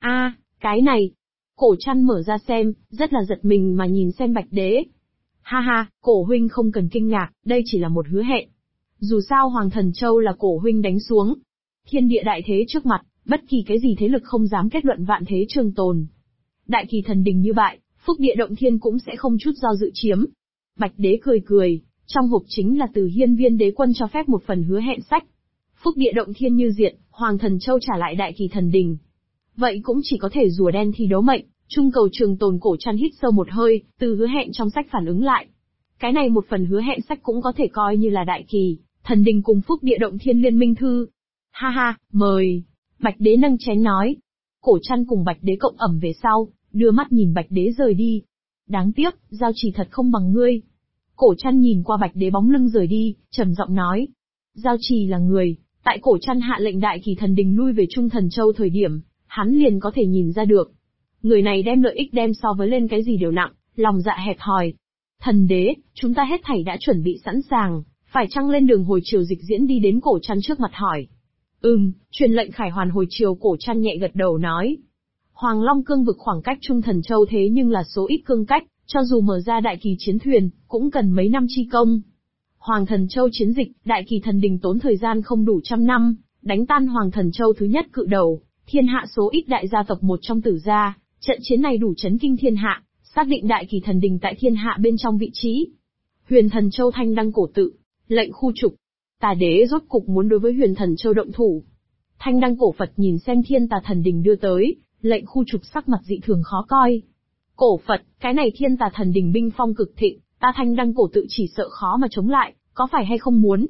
Speaker 1: Cái này. Cổ trăn mở ra xem, rất là giật mình mà nhìn xem Bạch đế. Ha ha, cổ huynh không cần kinh ngạc, đây chỉ là một hứa hẹn. Dù sao Hoàng Thần Châu là cổ huynh đánh xuống. Thiên địa đại thế trước mặt, bất kỳ cái gì thế lực không dám kết luận vạn thế trường tồn. Đại kỳ thần đình như vậy, phúc địa động thiên cũng sẽ không chút do dự chiếm. Bạch đế cười cười, trong hộp chính là từ hiên viên đế quân cho phép một phần hứa hẹn sách. Phúc địa động thiên như diệt, Hoàng Thần Châu trả lại đại kỳ thần đình. Vậy cũng chỉ có thể rùa đen thi đấu mệnh, trung cầu trường tồn. Cổ trăn hít sâu một hơi, từ hứa hẹn trong sách phản ứng lại. Cái này một phần hứa hẹn sách cũng có thể coi như là đại kỳ, thần đình cùng phúc địa động thiên liên minh thư. Ha ha, mời. Bạch đế nâng chén nói. Cổ trăn cùng Bạch đế cộng ẩm về sau, đưa mắt nhìn Bạch đế rời đi. Đáng tiếc, giao trì thật không bằng ngươi. Cổ trăn nhìn qua Bạch đế bóng lưng rời đi, trầm giọng nói. Giao trì là người, tại cổ trăn hạ lệnh đại kỳ thần đình lui về Trung Thần Châu thời điểm, hắn liền có thể nhìn ra được. Người này đem lợi ích đem so với lên cái gì đều nặng, lòng dạ hẹp hòi. Thần đế, chúng ta hết thảy đã chuẩn bị sẵn sàng, phải chăng lên đường hồi chiều dịch diễn đi đến cổ trăn trước mặt hỏi. Truyền lệnh khải hoàn hồi chiều. Cổ trăn nhẹ gật đầu nói. Hoàng Long cương vực khoảng cách Trung Thần Châu thế nhưng là số ít cương cách, cho dù mở ra đại kỳ chiến thuyền, cũng cần mấy năm chi công. Hoàng Thần Châu chiến dịch, đại kỳ thần đình tốn thời gian không đủ 100 năm, đánh tan Hoàng Thần Châu thứ nhất cự đầu, thiên hạ số ít đại gia tộc một trong Tử gia, trận chiến này đủ chấn kinh thiên hạ, xác định đại kỳ thần đình tại thiên hạ bên trong vị trí. Huyền Thần Châu thanh đăng cổ tự, lệnh khu trục. Tà đế rốt cục muốn đối với Huyền Thần Châu động thủ. Thanh đăng cổ Phật nhìn xem thiên tà thần đình đưa tới, lệnh khu trục sắc mặt dị thường khó coi. Cổ Phật, cái này thiên tà thần đình binh phong cực thịnh, ta thanh đăng cổ tự chỉ sợ khó mà chống lại, có phải hay không muốn?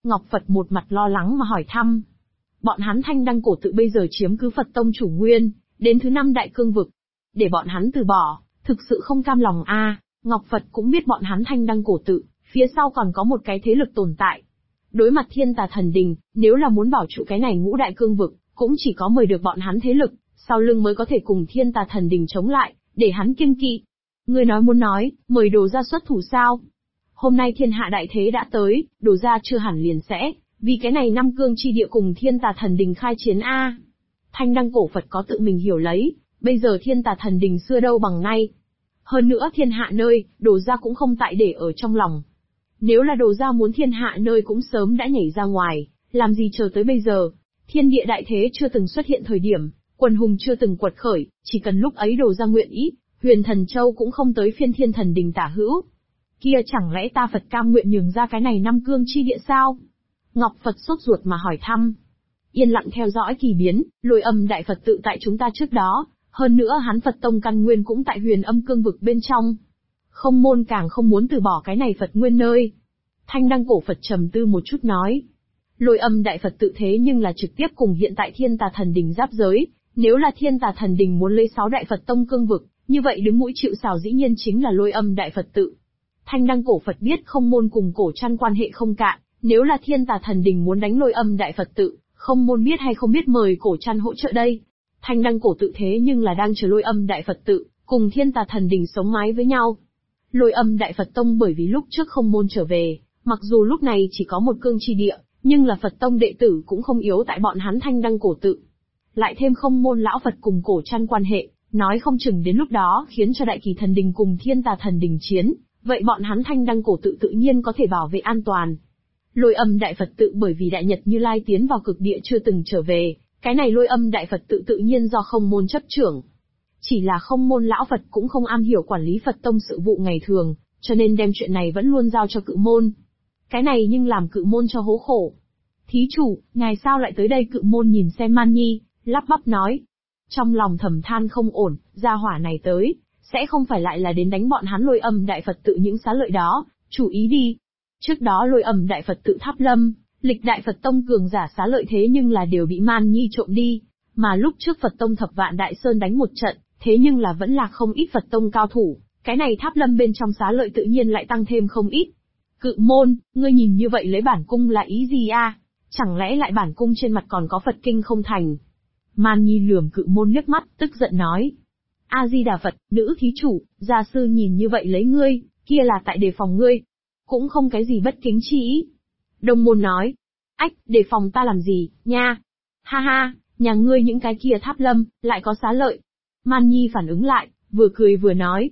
Speaker 1: Ngọc Phật một mặt lo lắng mà hỏi thăm. Bọn hắn Thanh Đăng cổ tự bây giờ chiếm cứ Phật tông chủ nguyên, đến thứ 5 đại cương vực. Để bọn hắn từ bỏ, thực sự không cam lòng a. Ngọc Phật cũng biết bọn hắn Thanh Đăng cổ tự, phía sau còn có một cái thế lực tồn tại. Đối mặt Thiên Tà Thần Đình, nếu là muốn bảo trụ cái này ngũ đại cương vực, cũng chỉ có mời được bọn hắn thế lực, sau lưng mới có thể cùng Thiên Tà Thần Đình chống lại, để hắn kiêng kỵ. Ngươi nói muốn nói, mời Đồ gia xuất thủ sao? Hôm nay thiên hạ đại thế đã tới, Đồ gia chưa hẳn liền sẽ, vì cái này năm cương chi địa cùng Thiên Tà Thần Đình khai chiến a. Thanh Đăng cổ Phật có tự mình hiểu lấy, bây giờ Thiên Tà Thần Đình xưa đâu bằng nay. Hơn nữa thiên hạ nơi, Đồ gia cũng không tại để ở trong lòng. Nếu là Đồ gia muốn thiên hạ nơi cũng sớm đã nhảy ra ngoài, làm gì chờ tới bây giờ? Thiên địa đại thế chưa từng xuất hiện thời điểm, quần hùng chưa từng quật khởi, chỉ cần lúc ấy Đồ gia nguyện ý, Huyền Thần Châu cũng không tới phiên Thiên Thần Đình tả hữu. Kia chẳng lẽ ta Phật cam nguyện nhường ra cái này năm cương chi địa sao? Ngọc Phật sốt ruột mà hỏi thăm. Yên lặng theo dõi kỳ biến, Lôi Âm đại Phật tự tại chúng ta trước đó, hơn nữa hắn Phật tông căn nguyên cũng tại Huyền Âm cương vực bên trong. Không môn càng không muốn từ bỏ cái này Phật nguyên nơi. Thanh Đăng cổ Phật trầm tư một chút nói. Lôi Âm đại Phật tự thế nhưng là trực tiếp cùng hiện tại Thiên Tà Thần Đình giáp giới, nếu là Thiên Tà Thần Đình muốn lấy 6 đại Phật tông cương vực, như vậy đứng mũi chịu sào dĩ nhiên chính là Lôi Âm đại Phật tự. Thanh Đăng cổ Phật biết không môn cùng cổ trăn quan hệ không cạn, nếu là Thiên Tà Thần Đình muốn đánh Lôi Âm đại Phật tự, không môn biết hay không biết mời cổ trăn hỗ trợ đây. Thanh Đăng cổ tự thế nhưng là đang chờ Lôi Âm đại Phật tự, cùng Thiên Tà Thần Đình sống mái với nhau. Lôi Âm đại Phật tông bởi vì lúc trước không môn trở về, mặc dù lúc này chỉ có một cương chi địa, nhưng là Phật tông đệ tử cũng không yếu tại bọn hắn Thanh Đăng cổ tự. Lại thêm không môn lão Phật cùng cổ trăn quan hệ, nói không chừng đến lúc đó khiến cho Đại Kỳ Thần Đình cùng Thiên Tà Thần Đình chiến, vậy bọn hắn Thanh Đăng cổ tự tự nhiên có thể bảo vệ an toàn. Lôi Âm đại Phật tự bởi vì Đại Nhật Như Lai tiến vào cực địa chưa từng trở về, cái này Lôi Âm đại Phật tự tự nhiên do không môn chấp trưởng. Chỉ là không môn lão Phật cũng không am hiểu quản lý Phật tông sự vụ ngày thường, cho nên đem chuyện này vẫn luôn giao cho cự môn. Cái này nhưng làm cự môn cho hố khổ. Thí chủ, ngài sao lại tới đây? Cự môn nhìn xem Man Nhi, lắp bắp nói. Trong lòng thầm than không ổn, gia hỏa này tới, sẽ không phải lại là đến đánh bọn hắn Lôi Âm đại Phật tự những xá lợi đó, chủ ý đi. Trước đó Lôi Âm đại Phật tự Tháp Lâm, lịch đại Phật tông cường giả xá lợi thế nhưng là đều bị Man Nhi trộm đi, mà lúc trước Phật tông Thập Vạn Đại Sơn đánh một trận, thế nhưng là vẫn là không ít Phật tông cao thủ, cái này Tháp Lâm bên trong xá lợi tự nhiên lại tăng thêm không ít. Cự môn, ngươi nhìn như vậy lấy bản cung là ý gì a? Chẳng lẽ lại bản cung trên mặt còn có Phật kinh không thành? Man Nhi lườm cự môn liếc mắt, tức giận nói. A-di-đà Phật, nữ thí chủ, gia sư nhìn như vậy lấy ngươi, kia là tại đề phòng ngươi. Cũng không cái gì bất kính chi ý. Đông môn nói. Ách, đề phòng ta làm gì, nha? Ha ha, nhà ngươi những cái kia Tháp Lâm, lại có xá lợi. Man Nhi phản ứng lại, vừa cười vừa nói.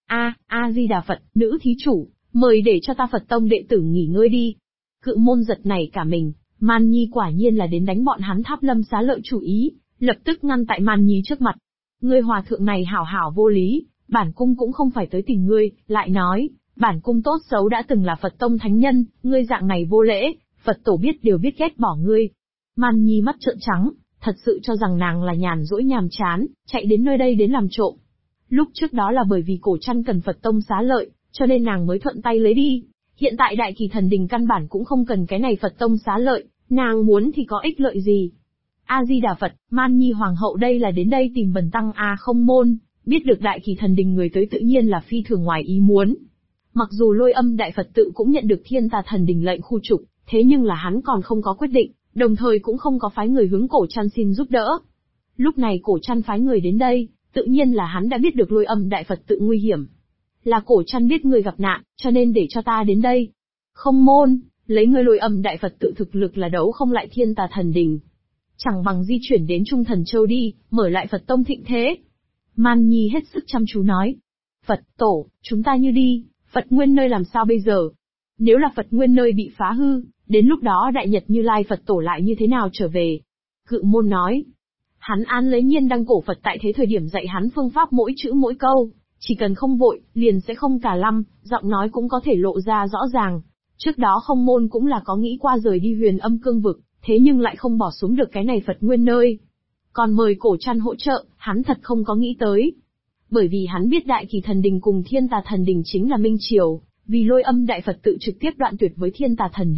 Speaker 1: A-di-đà Phật, nữ thí chủ, mời để cho ta Phật tông đệ tử nghỉ ngơi đi. Cự môn giật nảy cả mình, Man Nhi quả nhiên là đến đánh bọn hắn Tháp Lâm xá lợi chủ ý, lập tức ngăn tại Man Nhi trước mặt. Ngươi hòa thượng này hảo hảo vô lý, bản cung cũng không phải tới tìm ngươi, lại nói, bản cung tốt xấu đã từng là Phật tông thánh nhân, ngươi dạng này vô lễ, Phật tổ biết đều biết ghét bỏ ngươi. Man Nhi mắt trợn trắng, thật sự cho rằng nàng là nhàn rỗi nhàm chán, chạy đến nơi đây đến làm trộm. Lúc trước đó là bởi vì cổ trăn cần Phật tông xá lợi, cho nên nàng mới thuận tay lấy đi. Hiện tại Đại Kỳ Thần Đình căn bản cũng không cần cái này Phật tông xá lợi, nàng muốn thì có ích lợi gì. A-di-đà Phật, Man Nhi hoàng hậu đây là đến đây tìm bần tăng không môn, biết được Đại Kỳ Thần Đình người tới tự nhiên là phi thường ngoài ý muốn. Mặc dù Lôi Âm đại Phật tự cũng nhận được Thiên Tà Thần Đình lệnh khu trục, thế nhưng là hắn còn không có quyết định, đồng thời cũng không có phái người hướng cổ trăn xin giúp đỡ. Lúc này cổ trăn phái người đến đây, tự nhiên là hắn đã biết được Lôi Âm đại Phật tự nguy hiểm. Là cổ trăn biết người gặp nạn, cho nên để cho ta đến đây. Không môn, lấy ngươi Lôi Âm đại Phật tự thực lực là đấu không lại Thiên Tà Thần Đình. Chẳng bằng di chuyển đến Trung Thần Châu đi, mở lại Phật tông thịnh thế. Man Nhi hết sức chăm chú nói. Phật tổ, chúng ta như đi, Phật nguyên nơi làm sao bây giờ? Nếu là Phật nguyên nơi bị phá hư, đến lúc đó Đại Nhật Như Lai Phật tổ lại như thế nào trở về? Cự môn nói. Hắn án lấy Nhiên Đăng cổ Phật tại thế thời điểm dạy hắn phương pháp mỗi chữ mỗi câu, chỉ cần không vội, liền sẽ không cả lăm, giọng nói cũng có thể lộ ra rõ ràng. Trước đó không môn cũng là có nghĩ qua rời đi Huyền Âm cương vực, thế nhưng lại không bỏ xuống được cái này Phật nguyên nơi. Còn mời cổ trăn hỗ trợ, hắn thật không có nghĩ tới. Bởi vì hắn biết Đại Kỳ Thần Đình cùng Thiên Tà Thần Đình chính là Minh Triều, vì Lôi Âm đại Phật tự trực tiếp đoạn tuyệt với Thiên Tà Thần Đình,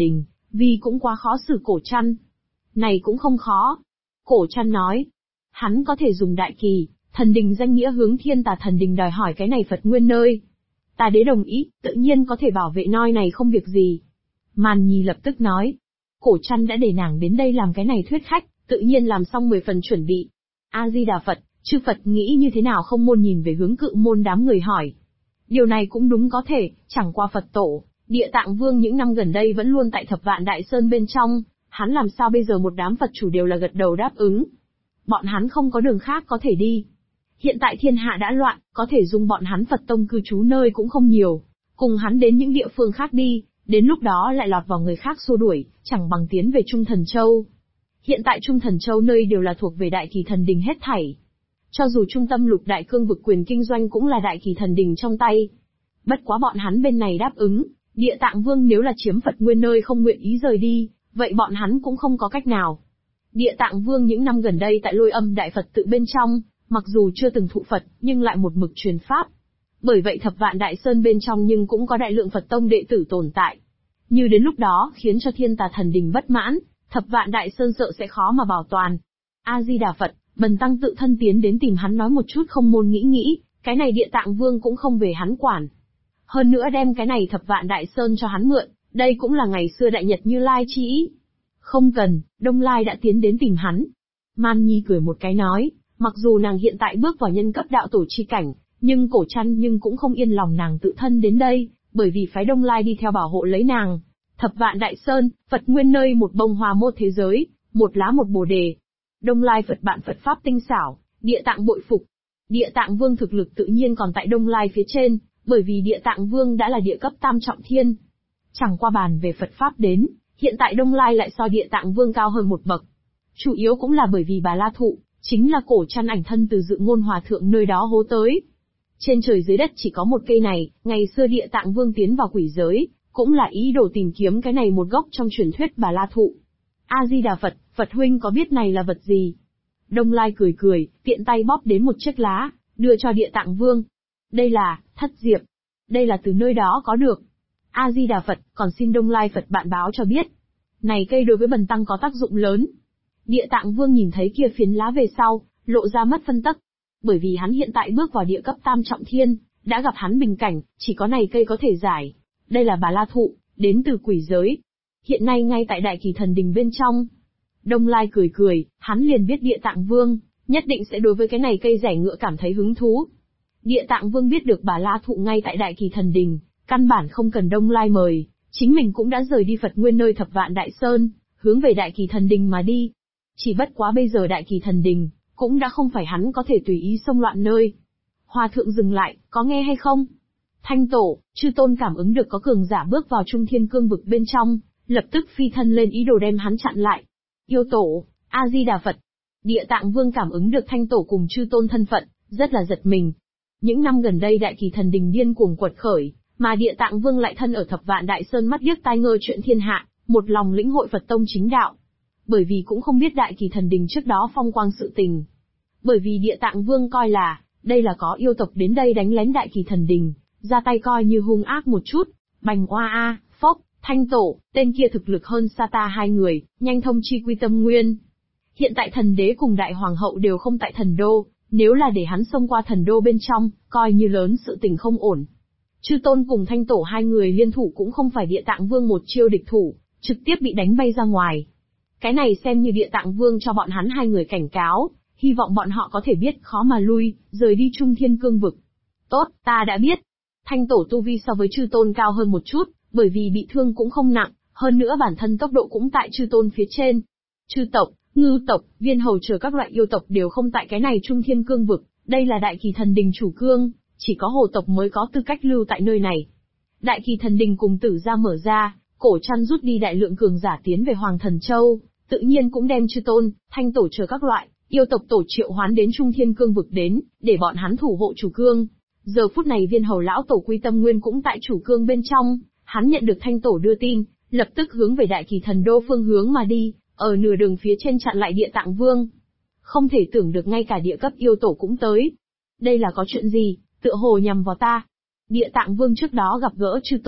Speaker 1: vì cũng quá khó xử Cổ Trăn. Này cũng không khó. Cổ Trăn nói. Hắn có thể dùng đại kỳ, thần đình danh nghĩa hướng Thiên Tà thần đình đòi hỏi cái này Phật nguyên nơi. Tà đế đồng ý, tự nhiên có thể bảo vệ nơi này không việc gì. Màn Nhi lập tức nói. Cổ Trăn đã để nàng đến đây làm cái này thuyết khách, tự nhiên làm xong 10 phần chuẩn bị. A-di-đà Phật, chư Phật nghĩ như thế nào không môn nhìn về hướng Cự môn đám người hỏi. Điều này cũng đúng có thể, chẳng qua Phật tổ, Địa Tạng Vương những năm gần đây vẫn luôn tại Thập Vạn Đại Sơn bên trong, hắn làm sao bây giờ một đám Phật chủ đều là gật đầu đáp ứng. Bọn hắn không có đường khác có thể đi. Hiện tại thiên hạ đã loạn, có thể dung bọn hắn Phật tông cư trú nơi cũng không nhiều. Cùng hắn đến những địa phương khác đi, đến lúc đó lại lọt vào người khác xua đuổi, chẳng bằng tiến về Trung Thần Châu. Hiện tại Trung Thần Châu nơi đều là thuộc về Đại Kỳ Thần Đình hết thảy. Cho dù trung tâm lục đại cương vực quyền kinh doanh cũng là Đại Kỳ Thần Đình trong tay. Bất quá bọn hắn bên này đáp ứng, Địa Tạng Vương nếu là chiếm Phật nguyên nơi không nguyện ý rời đi, vậy bọn hắn cũng không có cách nào. Địa Tạng Vương những năm gần đây tại Lôi Âm Đại Phật tự bên trong, mặc dù chưa từng thụ Phật, nhưng lại một mực truyền pháp. Bởi vậy Thập Vạn Đại Sơn bên trong nhưng cũng có đại lượng Phật tông đệ tử tồn tại. Như đến lúc đó khiến cho Thiên Tà thần đình bất mãn, Thập Vạn Đại Sơn sợ sẽ khó mà bảo toàn. A-di-đà Phật, Bần tăng tự thân tiến đến tìm hắn nói một chút không môn nghĩ, cái này Địa Tạng Vương cũng không về hắn quản. Hơn nữa đem cái này Thập Vạn Đại Sơn cho hắn mượn, đây cũng là ngày xưa Đại Nhật Như Lai chi ý. Không cần, Đông Lai đã tiến đến tìm hắn. Man Nhi cười một cái nói, mặc dù nàng hiện tại bước vào nhân cấp đạo tổ chi cảnh, nhưng Cổ Trăn nhưng cũng không yên lòng nàng tự thân đến đây, bởi vì phái Đông Lai đi theo bảo hộ lấy nàng. Thập Vạn Đại Sơn, Phật nguyên nơi một bông hoa một thế giới, một lá một bồ đề. Đông Lai Phật bạn Phật pháp tinh xảo, Địa Tạng bội phục. Địa Tạng Vương thực lực tự nhiên còn tại Đông Lai phía trên, bởi vì Địa Tạng Vương đã là địa cấp tam trọng thiên. Chẳng qua bàn về Phật pháp đến, hiện tại Đông Lai lại so Địa Tạng Vương cao hơn một bậc. Chủ yếu cũng là bởi vì Bà La Thụ, chính là Cổ Trăn ảnh thân từ Dự Ngôn Hòa Thượng nơi đó hố tới. Trên trời dưới đất chỉ có một cây này, ngày xưa Địa Tạng Vương tiến vào quỷ giới, cũng là ý đồ tìm kiếm cái này một gốc trong truyền thuyết Bà La Thụ. A-di-đà Phật, Phật huynh có biết này là vật gì? Đông Lai cười cười, tiện tay bóp đến một chiếc lá, đưa cho Địa Tạng Vương. Đây là thất diệp. Đây là từ nơi đó có được. A-di-đà Phật, còn xin Đông Lai Phật bạn báo cho biết. Này cây đối với bần tăng có tác dụng lớn. Địa Tạng Vương nhìn thấy kia phiến lá về sau, lộ ra mất phân tắc. Bởi vì hắn hiện tại bước vào địa cấp tam trọng thiên, đã gặp hắn bình cảnh, chỉ có này cây có thể giải. Đây là Bà La Thụ, đến từ quỷ giới. Hiện nay ngay tại Đại Kỳ Thần Đình bên trong. Đông Lai cười cười, hắn liền biết Địa Tạng Vương, nhất định sẽ đối với cái này cây rẻ ngựa cảm thấy hứng thú. Địa Tạng Vương biết được Bà La Thụ ngay tại Đại Kỳ Thần Đình, căn bản không cần Đông Lai mời, chính mình cũng đã rời đi Phật nguyên nơi Thập Vạn Đại Sơn, hướng về Đại Kỳ Thần Đình mà đi. Chỉ bất quá bây giờ Đại Kỳ Thần Đình, cũng đã không phải hắn có thể tùy ý xông loạn nơi. Hòa thượng dừng lại, có nghe hay không? Thanh Tổ, chư tôn cảm ứng được có cường giả bước vào Trung Thiên Cương vực bên trong, lập tức phi thân lên ý đồ đem hắn chặn lại. Yêu Tổ, A-di-đà Phật. Địa Tạng Vương cảm ứng được Thanh Tổ cùng chư tôn thân phận, rất là giật mình. Những năm gần đây Đại Kỳ Thần Đình điên cuồng quật khởi, mà Địa Tạng Vương lại thân ở Thập Vạn Đại Sơn mắt điếc tai ngơ chuyện thiên hạ, một lòng lĩnh hội Phật tông chính đạo. Bởi vì cũng không biết Đại Kỳ Thần Đình trước đó phong quang sự tình. Bởi vì Địa Tạng Vương coi là, đây là có yêu tộc đến đây đánh lén Đại Kỳ Thần Đình, ra tay coi như hung ác một chút, bành oa a, phốc, Thanh Tổ, tên kia thực lực hơn xa ta hai người, nhanh thông chi quy tâm nguyên. Hiện tại thần đế cùng đại hoàng hậu đều không tại thần đô, nếu là để hắn xông qua thần đô bên trong, coi như lớn sự tình không ổn. Chư tôn cùng Thanh Tổ hai người liên thủ cũng không phải Địa Tạng Vương một chiêu địch thủ, trực tiếp bị đánh bay ra ngoài. Cái này xem như Địa Tạng Vương cho bọn hắn hai người cảnh cáo, hy vọng bọn họ có thể biết khó mà lui, rời đi Trung Thiên Cương vực. Tốt, ta đã biết. Thanh Tổ tu vi so với chư tôn cao hơn một chút, bởi vì bị thương cũng không nặng, hơn nữa bản thân tốc độ cũng tại chư tôn phía trên. Chư tộc, ngư tộc, viên hầu chờ các loại yêu tộc đều không tại cái này Trung Thiên Cương vực, đây là Đại Kỳ Thần Đình chủ cương, chỉ có hồ tộc mới có tư cách lưu tại nơi này. Đại Kỳ Thần Đình cùng Tử Gia mở ra, Cổ Trăn rút đi đại lượng cường giả tiến về Hoàng Thần Châu, tự nhiên cũng đem chư tôn, Thanh Tổ chờ các loại yêu tộc tổ triệu hoán đến Trung Thiên Cương vực đến, để bọn hắn thủ hộ chủ cương. Giờ phút này viên hầu lão tổ Quy Tâm Nguyên cũng tại chủ cương bên trong, hắn nhận được Thanh Tổ đưa tin, lập tức hướng về Đại Kỳ Thần Đô phương hướng mà đi, ở nửa đường phía trên chặn lại Địa Tạng Vương. Không thể tưởng được ngay cả địa cấp yêu tổ cũng tới. Đây là có chuyện gì, tựa hồ nhằm vào ta. Địa Tạng Vương trước đó gặp gỡ chư tôn,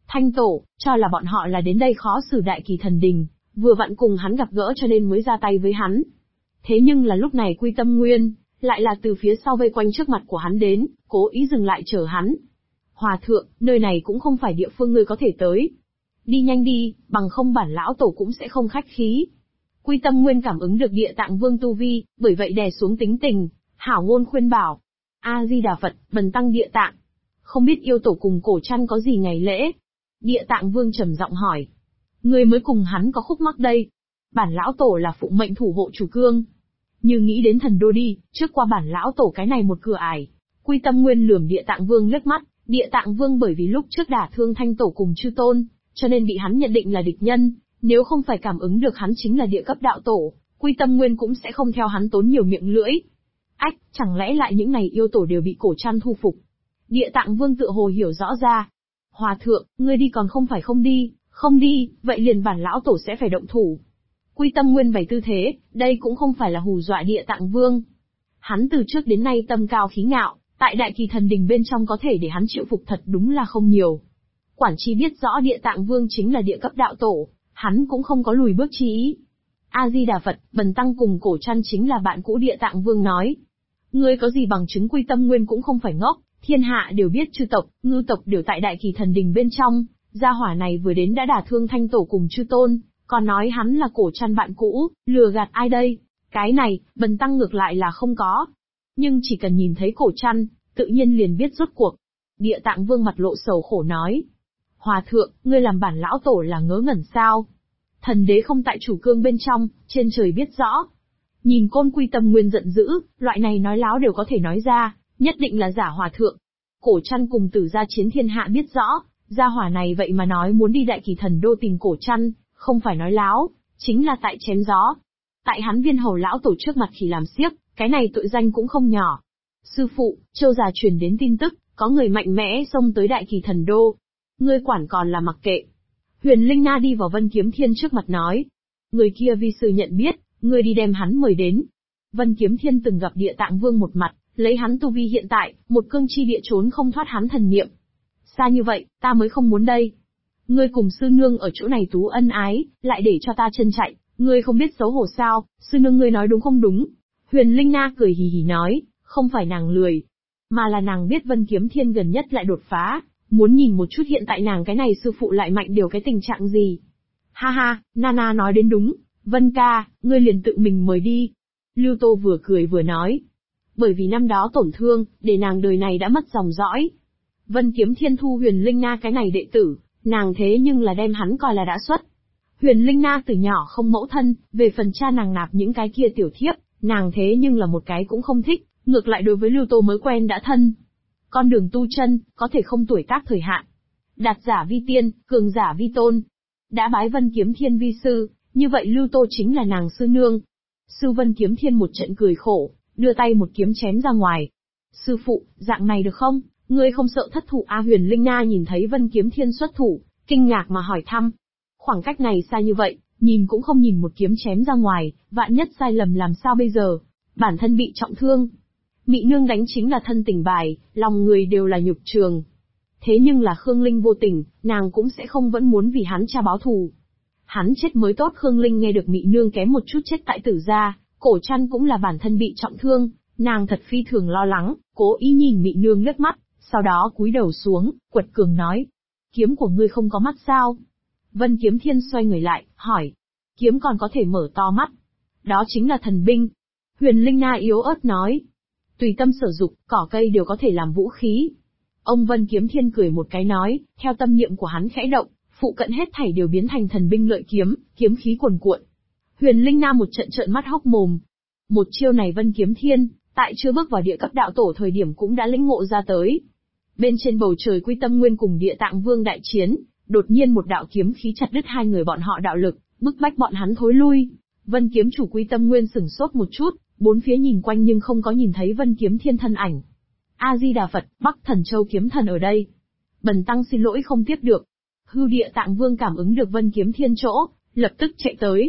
Speaker 1: Thanh Tổ, cho là bọn họ là đến đây khó xử Đại Kỳ Thần Đình, vừa vặn cùng hắn gặp gỡ cho nên mới ra tay với hắn. Thế nhưng là lúc này Quy Tâm Nguyên, lại là từ phía sau vây quanh trước mặt của hắn đến, cố ý dừng lại chờ hắn. Hòa thượng, nơi này cũng không phải địa phương ngươi có thể tới. Đi nhanh đi, bằng không bản lão tổ cũng sẽ không khách khí. Quy Tâm Nguyên cảm ứng được Địa Tạng Vương tu vi, bởi vậy đè xuống tính tình, hảo ngôn khuyên bảo. A-di-đà Phật, bần tăng Địa Tạng. Không biết yêu tổ cùng Cổ Trăn có gì ngày lễ? Địa Tạng Vương trầm giọng hỏi. Ngươi mới cùng hắn có khúc mắc đây. Bản lão tổ là phụng mệnh thủ hộ chủ cương. Như nghĩ đến thần đô đi, trước qua bản lão tổ cái này một cửa ải. Quy Tâm Nguyên lườm Địa Tạng Vương liếc mắt, Địa Tạng Vương bởi vì lúc trước đả thương Thanh Tổ cùng chư tôn, cho nên bị hắn nhận định là địch nhân, nếu không phải cảm ứng được hắn chính là địa cấp đạo tổ, Quy Tâm Nguyên cũng sẽ không theo hắn tốn nhiều miệng lưỡi. Ách, chẳng lẽ lại những này yêu tổ đều bị Cổ Trăn thu phục? Địa Tạng Vương tựa hồ hiểu rõ ra. Hòa thượng, ngươi đi còn không phải không đi, vậy liền bản lão tổ sẽ phải động thủ. Quy Tâm Nguyên bày tư thế, đây cũng không phải là hù dọa Địa Tạng Vương. Hắn từ trước đến nay tâm cao khí ngạo, tại Đại Kỳ Thần Đình bên trong có thể để hắn chịu phục thật đúng là không nhiều. Quản chi biết rõ Địa Tạng Vương chính là địa cấp đạo tổ, hắn cũng không có lùi bước chi ý. A-di-đà Phật, bần tăng cùng Cổ Trăn chính là bạn cũ. Địa Tạng Vương nói. Ngươi có gì bằng chứng? Quy Tâm Nguyên cũng không phải ngốc, thiên hạ đều biết chư tộc, ngư tộc đều tại Đại Kỳ Thần Đình bên trong, gia hỏa này vừa đến đã đả thương Thanh Tổ cùng chư tôn, còn nói hắn là Cổ Trăn bạn cũ, lừa gạt ai đây? Cái này, bần tăng ngược lại là không có. Nhưng chỉ cần nhìn thấy Cổ Trăn, tự nhiên liền biết rốt cuộc. Địa Tạng Vương mặt lộ sầu khổ nói. Hòa thượng, ngươi làm bản lão tổ là ngớ ngẩn sao? Thần đế không tại chủ cương bên trong, trên trời biết rõ. Nhìn Côn Quy Tâm Nguyên giận dữ, loại này nói láo đều có thể nói ra, nhất định là giả. Hòa thượng. Cổ Trăn cùng Tử Gia chiến thiên hạ biết rõ, gia hỏa này vậy mà nói muốn đi Đại Kỳ Thần Đô tìm Cổ Trăn, không phải nói láo, chính là tại chém gió. Tại hắn Viên Hầu lão tổ trước mặt thì làm xiếc, cái này tội danh cũng không nhỏ. Sư phụ, Châu già truyền đến tin tức, có người mạnh mẽ xông tới Đại Kỳ Thần Đô. Ngươi quản còn là mặc kệ. Huyền Linh Na đi vào Vân Kiếm Thiên trước mặt nói. Người kia vi sư nhận biết, ngươi đi đem hắn mời đến. Vân Kiếm Thiên từng gặp Địa Tạng Vương một mặt, lấy hắn tu vi hiện tại, một cương chi địa trốn không thoát hắn thần niệm. Xa như vậy, ta mới không muốn đây. Ngươi cùng sư nương ở chỗ này tú ân ái, lại để cho ta chân chạy, ngươi không biết xấu hổ sao? Sư nương ngươi nói đúng không đúng? Huyền Linh Na cười hì hì nói, không phải nàng lười, mà là nàng biết Vân Kiếm Thiên gần nhất lại đột phá, muốn nhìn một chút hiện tại nàng cái này sư phụ lại mạnh điều cái tình trạng gì. Ha ha, Nana nói đến đúng, Vân ca, ngươi liền tự mình mời đi. Lưu Tô vừa cười vừa nói. Bởi vì năm đó tổn thương, để nàng đời này đã mất dòng dõi. Vân Kiếm Thiên thu Huyền Linh Na cái này đệ tử, nàng thế nhưng là đem hắn coi là đã xuất. Huyền Linh Na từ nhỏ không mẫu thân, về phần cha nàng nạp những cái kia tiểu thiếp, nàng thế nhưng là một cái cũng không thích, ngược lại đối với Lưu Tô mới quen đã thân. Con đường tu chân, có thể không tuổi tác thời hạn. Đạt giả vi tiên, cường giả vi tôn. Đã bái Vân Kiếm Thiên vi sư, như vậy Lưu Tô chính là nàng sư nương. Sư Vân Kiếm Thiên một trận cười khổ, đưa tay một kiếm chém ra ngoài. Sư phụ, dạng này được không? Ngươi không sợ thất thủ? Huyền Linh Na nhìn thấy Vân Kiếm Thiên xuất thủ, kinh ngạc mà hỏi thăm. Khoảng cách này xa như vậy, nhìn cũng không nhìn một kiếm chém ra ngoài, vạn nhất sai lầm làm sao bây giờ? Bản thân bị trọng thương. Mị nương đánh chính là thân tình bài, lòng người đều là nhục trường. Thế nhưng là Khương Linh vô tình, nàng cũng sẽ không vẫn muốn vì hắn cha báo thù. Hắn chết mới tốt. Khương Linh nghe được Mị nương kém một chút chết tại Tử Gia, Cổ Trăn cũng là bản thân bị trọng thương, nàng thật phi thường lo lắng, cố ý nhìn Mị nương liếc mắt, sau đó cúi đầu xuống, quật cường nói. Kiếm của ngươi không có mắt sao? Vân Kiếm Thiên xoay người lại, hỏi. Kiếm còn có thể mở to mắt. Đó chính là thần binh. Huyền Linh Na yếu ớt nói. Tùy tâm sở dục, cỏ cây đều có thể làm vũ khí. Ông Vân Kiếm Thiên cười một cái nói, theo tâm niệm của hắn khẽ động, phụ cận hết thảy đều biến thành thần binh lợi kiếm, kiếm khí cuồn cuộn. Huyền Linh Na một trận trợn mắt hốc mồm. Một chiêu này Vân Kiếm Thiên, tại chưa bước vào địa cấp đạo tổ thời điểm cũng đã lĩnh ngộ ra tới. Bên trên bầu trời Quy Tâm Nguyên cùng Địa Tạng Vương đại chiến, đột nhiên một đạo kiếm khí chặt đứt hai người bọn họ đạo lực, bức bách bọn hắn thối lui. Vân kiếm chủ Quy Tâm Nguyên sửng sốt một chút, bốn phía nhìn quanh nhưng không có nhìn thấy Vân Kiếm Thiên thân ảnh. A-di-đà Phật, Bắc Thần Châu kiếm thần ở đây. Bần tăng xin lỗi không tiếp được. Hư Địa Tạng Vương cảm ứng được Vân Kiếm Thiên chỗ, lập tức chạy tới.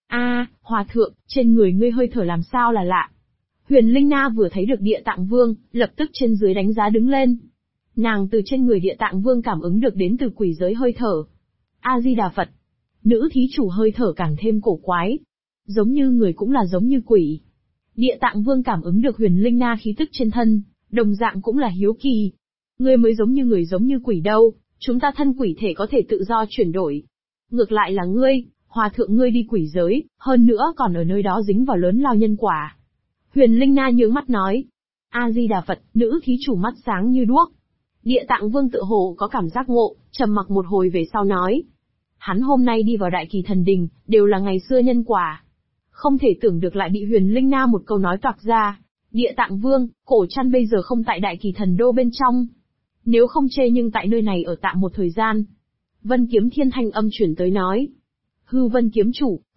Speaker 1: Hòa thượng, trên người ngươi hơi thở làm sao là lạ. Huyền Linh Na vừa thấy được Địa Tạng Vương, lập tức trên dưới đánh giá đứng lên. Nàng từ trên người Địa Tạng Vương cảm ứng được đến từ quỷ giới hơi thở. A-di-đà Phật. Nữ thí chủ hơi thở càng thêm cổ quái. Giống như người cũng là giống như quỷ. Địa Tạng Vương cảm ứng được huyền linh na khí tức trên thân, đồng dạng cũng là hiếu kỳ. Ngươi mới giống như người giống như quỷ đâu, chúng ta thân quỷ thể có thể tự do chuyển đổi. Ngược lại là ngươi, hòa thượng ngươi đi quỷ giới, hơn nữa còn ở nơi đó dính vào lớn lao nhân quả. Huyền linh na nhướng mắt nói. A-di-đà Phật, nữ thí chủ mắt sáng như đuốc. Địa Tạng Vương tự hồ có cảm giác ngộ, trầm mặc một hồi về sau nói. Hắn hôm nay đi vào Đại Kỳ Thần Đình, đều là ngày xưa nhân quả. Không thể tưởng được lại bị huyền linh na một câu nói toạc ra. Địa Tạng Vương, cổ chăn bây giờ không tại Đại Kỳ Thần Đô bên trong. Nếu không chê nhưng tại nơi này ở tạm một thời gian. Vân Kiếm Thiên thanh âm chuyển tới nói. Hư Vân kiếm chủ,